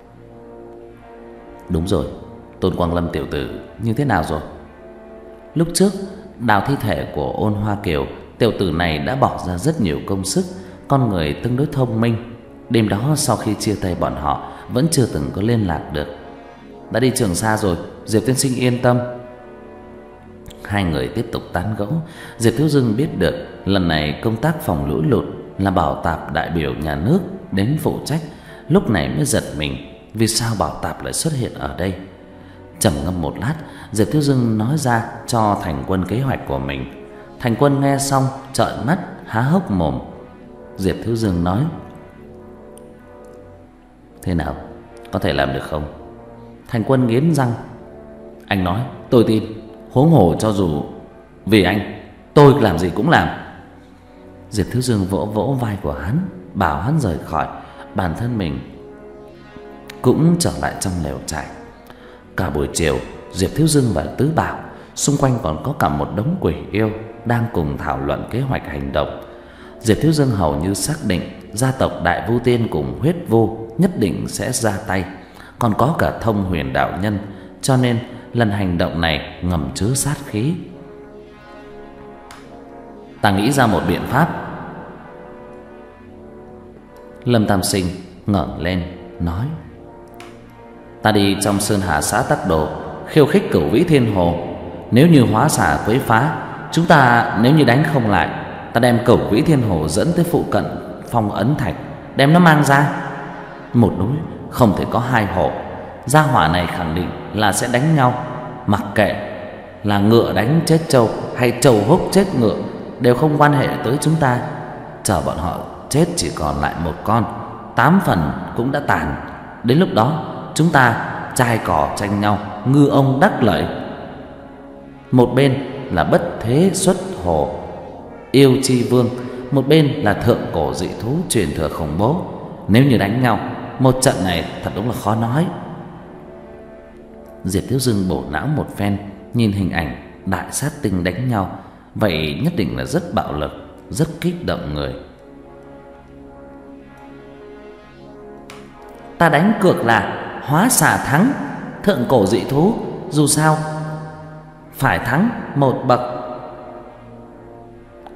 Đúng rồi, Tôn Quang Lâm tiểu tử như thế nào rồi? Lúc trước đào thi thể của Ôn Hoa Kiều, tiểu tử này đã bỏ ra rất nhiều công sức, con người tương đối thông minh. Đêm đó sau khi chia tay bọn họ, vẫn chưa từng có liên lạc được. Đã đi Trường Sa rồi, Diệp tiên sinh yên tâm. Hai người tiếp tục tán gẫu. Diệp Thiếu Dương biết được lần này công tác phòng lũ lụt là Bảo Tạp đại biểu nhà nước đến phụ trách. Lúc này mới giật mình, vì sao Bảo Tạp lại xuất hiện ở đây. Trầm ngâm một lát, Diệp Thiếu Dương nói ra cho Thành Quân kế hoạch của mình. Thành Quân nghe xong trợn mắt há hốc mồm. Diệp Thiếu Dương nói, thế nào, có thể làm được không? Thành Quân nghiến răng, anh nói tôi tin, huống hồ cho dù vì anh, tôi làm gì cũng làm. Diệp Thiếu Dương vỗ vỗ vai của hắn, bảo hắn rời khỏi. Bản thân mình cũng trở lại trong lều trại. Cả buổi chiều, Diệp Thiếu Dương và Tứ Bảo, xung quanh còn có cả một đống quỷ yêu đang cùng thảo luận kế hoạch hành động. Diệp Thiếu Dương hầu như xác định gia tộc Đại Vu Tiên cùng Huyết Vu nhất định sẽ ra tay, còn có cả Thông Huyền đạo nhân, cho nên lần hành động này ngầm chứa sát khí. Ta nghĩ ra một biện pháp. Lâm Tam Sinh ngẩng lên nói, ta đi trong Sơn Hà xã Tắc Đồ khiêu khích Cửu Vĩ Thiên Hồ. Nếu như hóa xà quấy phá, chúng ta nếu như đánh không lại, ta đem Cửu Vĩ Thiên Hồ dẫn tới phụ cận Phong Ấn Thạch, đem nó mang ra. Một núi không thể có hai hồ, gia hỏa này khẳng định là sẽ đánh nhau. Mặc kệ là ngựa đánh chết trâu hay trâu húc chết ngựa, đều không quan hệ tới chúng ta. Chờ bọn họ chết chỉ còn lại một con, tám phần cũng đã tàn. Đến lúc đó chúng ta chai cỏ tranh nhau, ngư ông đắc lợi. Một bên là Bất Thế Xuất Hồ Yêu Chi Vương, một bên là thượng cổ dị thú truyền thừa khủng bố. Nếu như đánh nhau, một trận này thật đúng là khó nói. Diệp Thiếu Dương bổ não một phen, nhìn hình ảnh đại sát tinh đánh nhau, vậy nhất định là rất bạo lực, rất kích động người. Ta đánh cược là hóa xà thắng thượng cổ dị thú, dù sao phải thắng một bậc.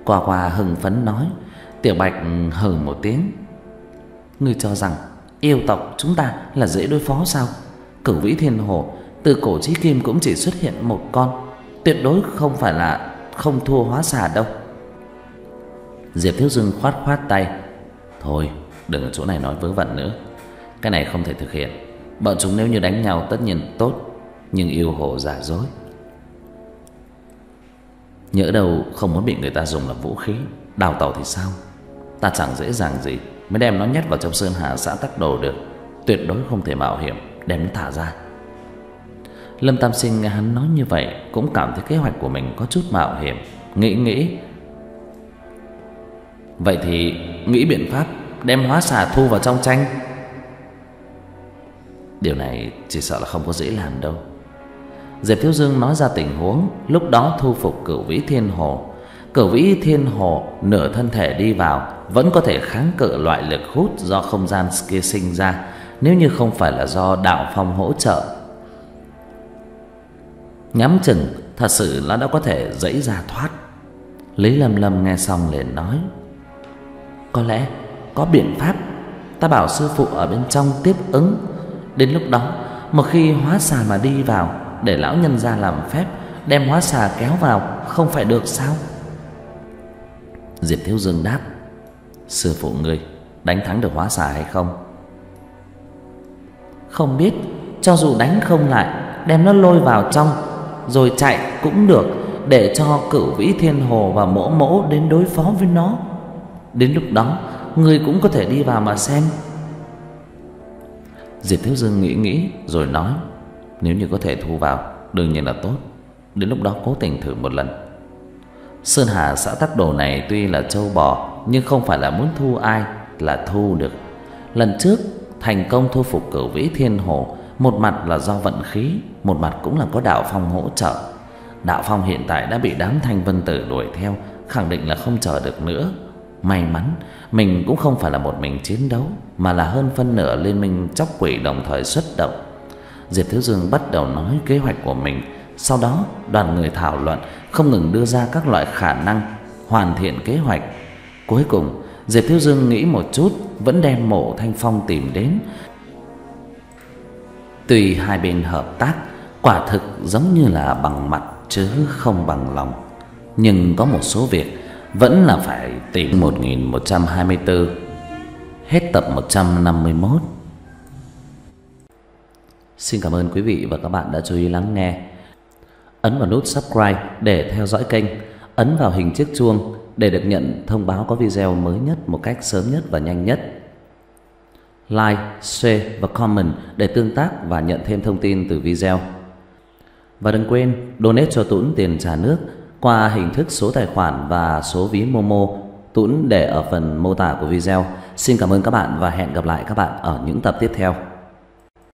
Qua Qua hưng phấn nói. Tiểu Bạch hừ một tiếng. Ngươi cho rằng yêu tộc chúng ta là dễ đối phó sao? Cửu Vĩ Thiên Hồ từ cổ chí kim cũng chỉ xuất hiện một con, tuyệt đối không phải là không thua Hóa Xà đâu. Diệp Thiếu Dương khoát khoát tay. Thôi đừng ở chỗ này nói vớ vẩn nữa. Cái này không thể thực hiện. Bọn chúng nếu như đánh nhau tất nhiên tốt, nhưng yêu hồ giả dối. Nhỡ đâu không muốn bị người ta dùng làm vũ khí đào tẩu thì sao? Ta chẳng dễ dàng gì mới đem nó nhét vào trong Sơn Hà xã Tắc Đồ được. Tuyệt đối không thể mạo hiểm đem nó thả ra. Lâm Tam Sinh nghe hắn nói như vậy cũng cảm thấy kế hoạch của mình có chút mạo hiểm. Nghĩ nghĩ vậy thì nghĩ biện pháp đem Hóa Xà thu vào trong tranh. Điều này chỉ sợ là không có dễ làm đâu. Diệp Thiếu Dương nói ra tình huống lúc đó thu phục Cửu Vĩ Thiên Hồ. Cửu Vĩ Thiên Hồ nửa thân thể đi vào vẫn có thể kháng cự loại lực hút do không gian kia sinh ra, nếu như không phải là do đạo phong hỗ trợ. Nhắm chừng thật sự là đã có thể giãy ra thoát. Lý Lâm Lâm nghe xong liền nói. Có lẽ có biện pháp. Ta bảo sư phụ ở bên trong tiếp ứng. Đến lúc đó một khi Hóa Xà mà đi vào, để lão nhân gia làm phép đem Hóa Xà kéo vào, không phải được sao? Diệp Thiếu Dương đáp. Sư phụ ngươi đánh thắng được Hóa Xà hay không? Không biết. Cho dù đánh không lại, đem nó lôi vào trong rồi chạy cũng được, để cho Cửu Vĩ Thiên Hồ và Mỗ Mỗ đến đối phó với nó. Đến lúc đó ngươi cũng có thể đi vào mà xem. Diệp Thiếu Dương nghĩ nghĩ rồi nói. Nếu như có thể thu vào đương nhiên là tốt. Đến lúc đó cố tình thử một lần. Sơn Hà xã Tắc Đồ này tuy là châu bò, nhưng không phải là muốn thu ai là thu được. Lần trước thành công thu phục Cửu Vĩ Thiên Hồ, một mặt là do vận khí, một mặt cũng là có đạo phong hỗ trợ. Đạo phong hiện tại đã bị đám Thanh Vân Tử đuổi theo, khẳng định là không chờ được nữa. May mắn mình cũng không phải là một mình chiến đấu, mà là hơn phân nửa liên minh Chóc Quỷ đồng thời xuất động. Diệp Thiếu Dương bắt đầu nói kế hoạch của mình. Sau đó đoàn người thảo luận, không ngừng đưa ra các loại khả năng hoàn thiện kế hoạch. Cuối cùng Diệp Thiếu Dương nghĩ một chút, vẫn đem Mộ Thanh Phong tìm đến. Tuy hai bên hợp tác quả thực giống như là bằng mặt chứ không bằng lòng, nhưng có một số việc vẫn là phải tìm. Một nghìn một trăm hai mươi tư. Hết tập một trăm năm mươi mốt. Xin cảm ơn quý vị và các bạn đã chú ý lắng nghe. Ấn vào nút subscribe để theo dõi kênh. Ấn vào hình chiếc chuông để được nhận thông báo có video mới nhất một cách sớm nhất và nhanh nhất. Like, share và comment để tương tác và nhận thêm thông tin từ video. Và đừng quên donate cho Tuấn tiền trà nước qua hình thức số tài khoản và số ví Momo. Tuấn để ở phần mô tả của video. Xin cảm ơn các bạn và hẹn gặp lại các bạn ở những tập tiếp theo.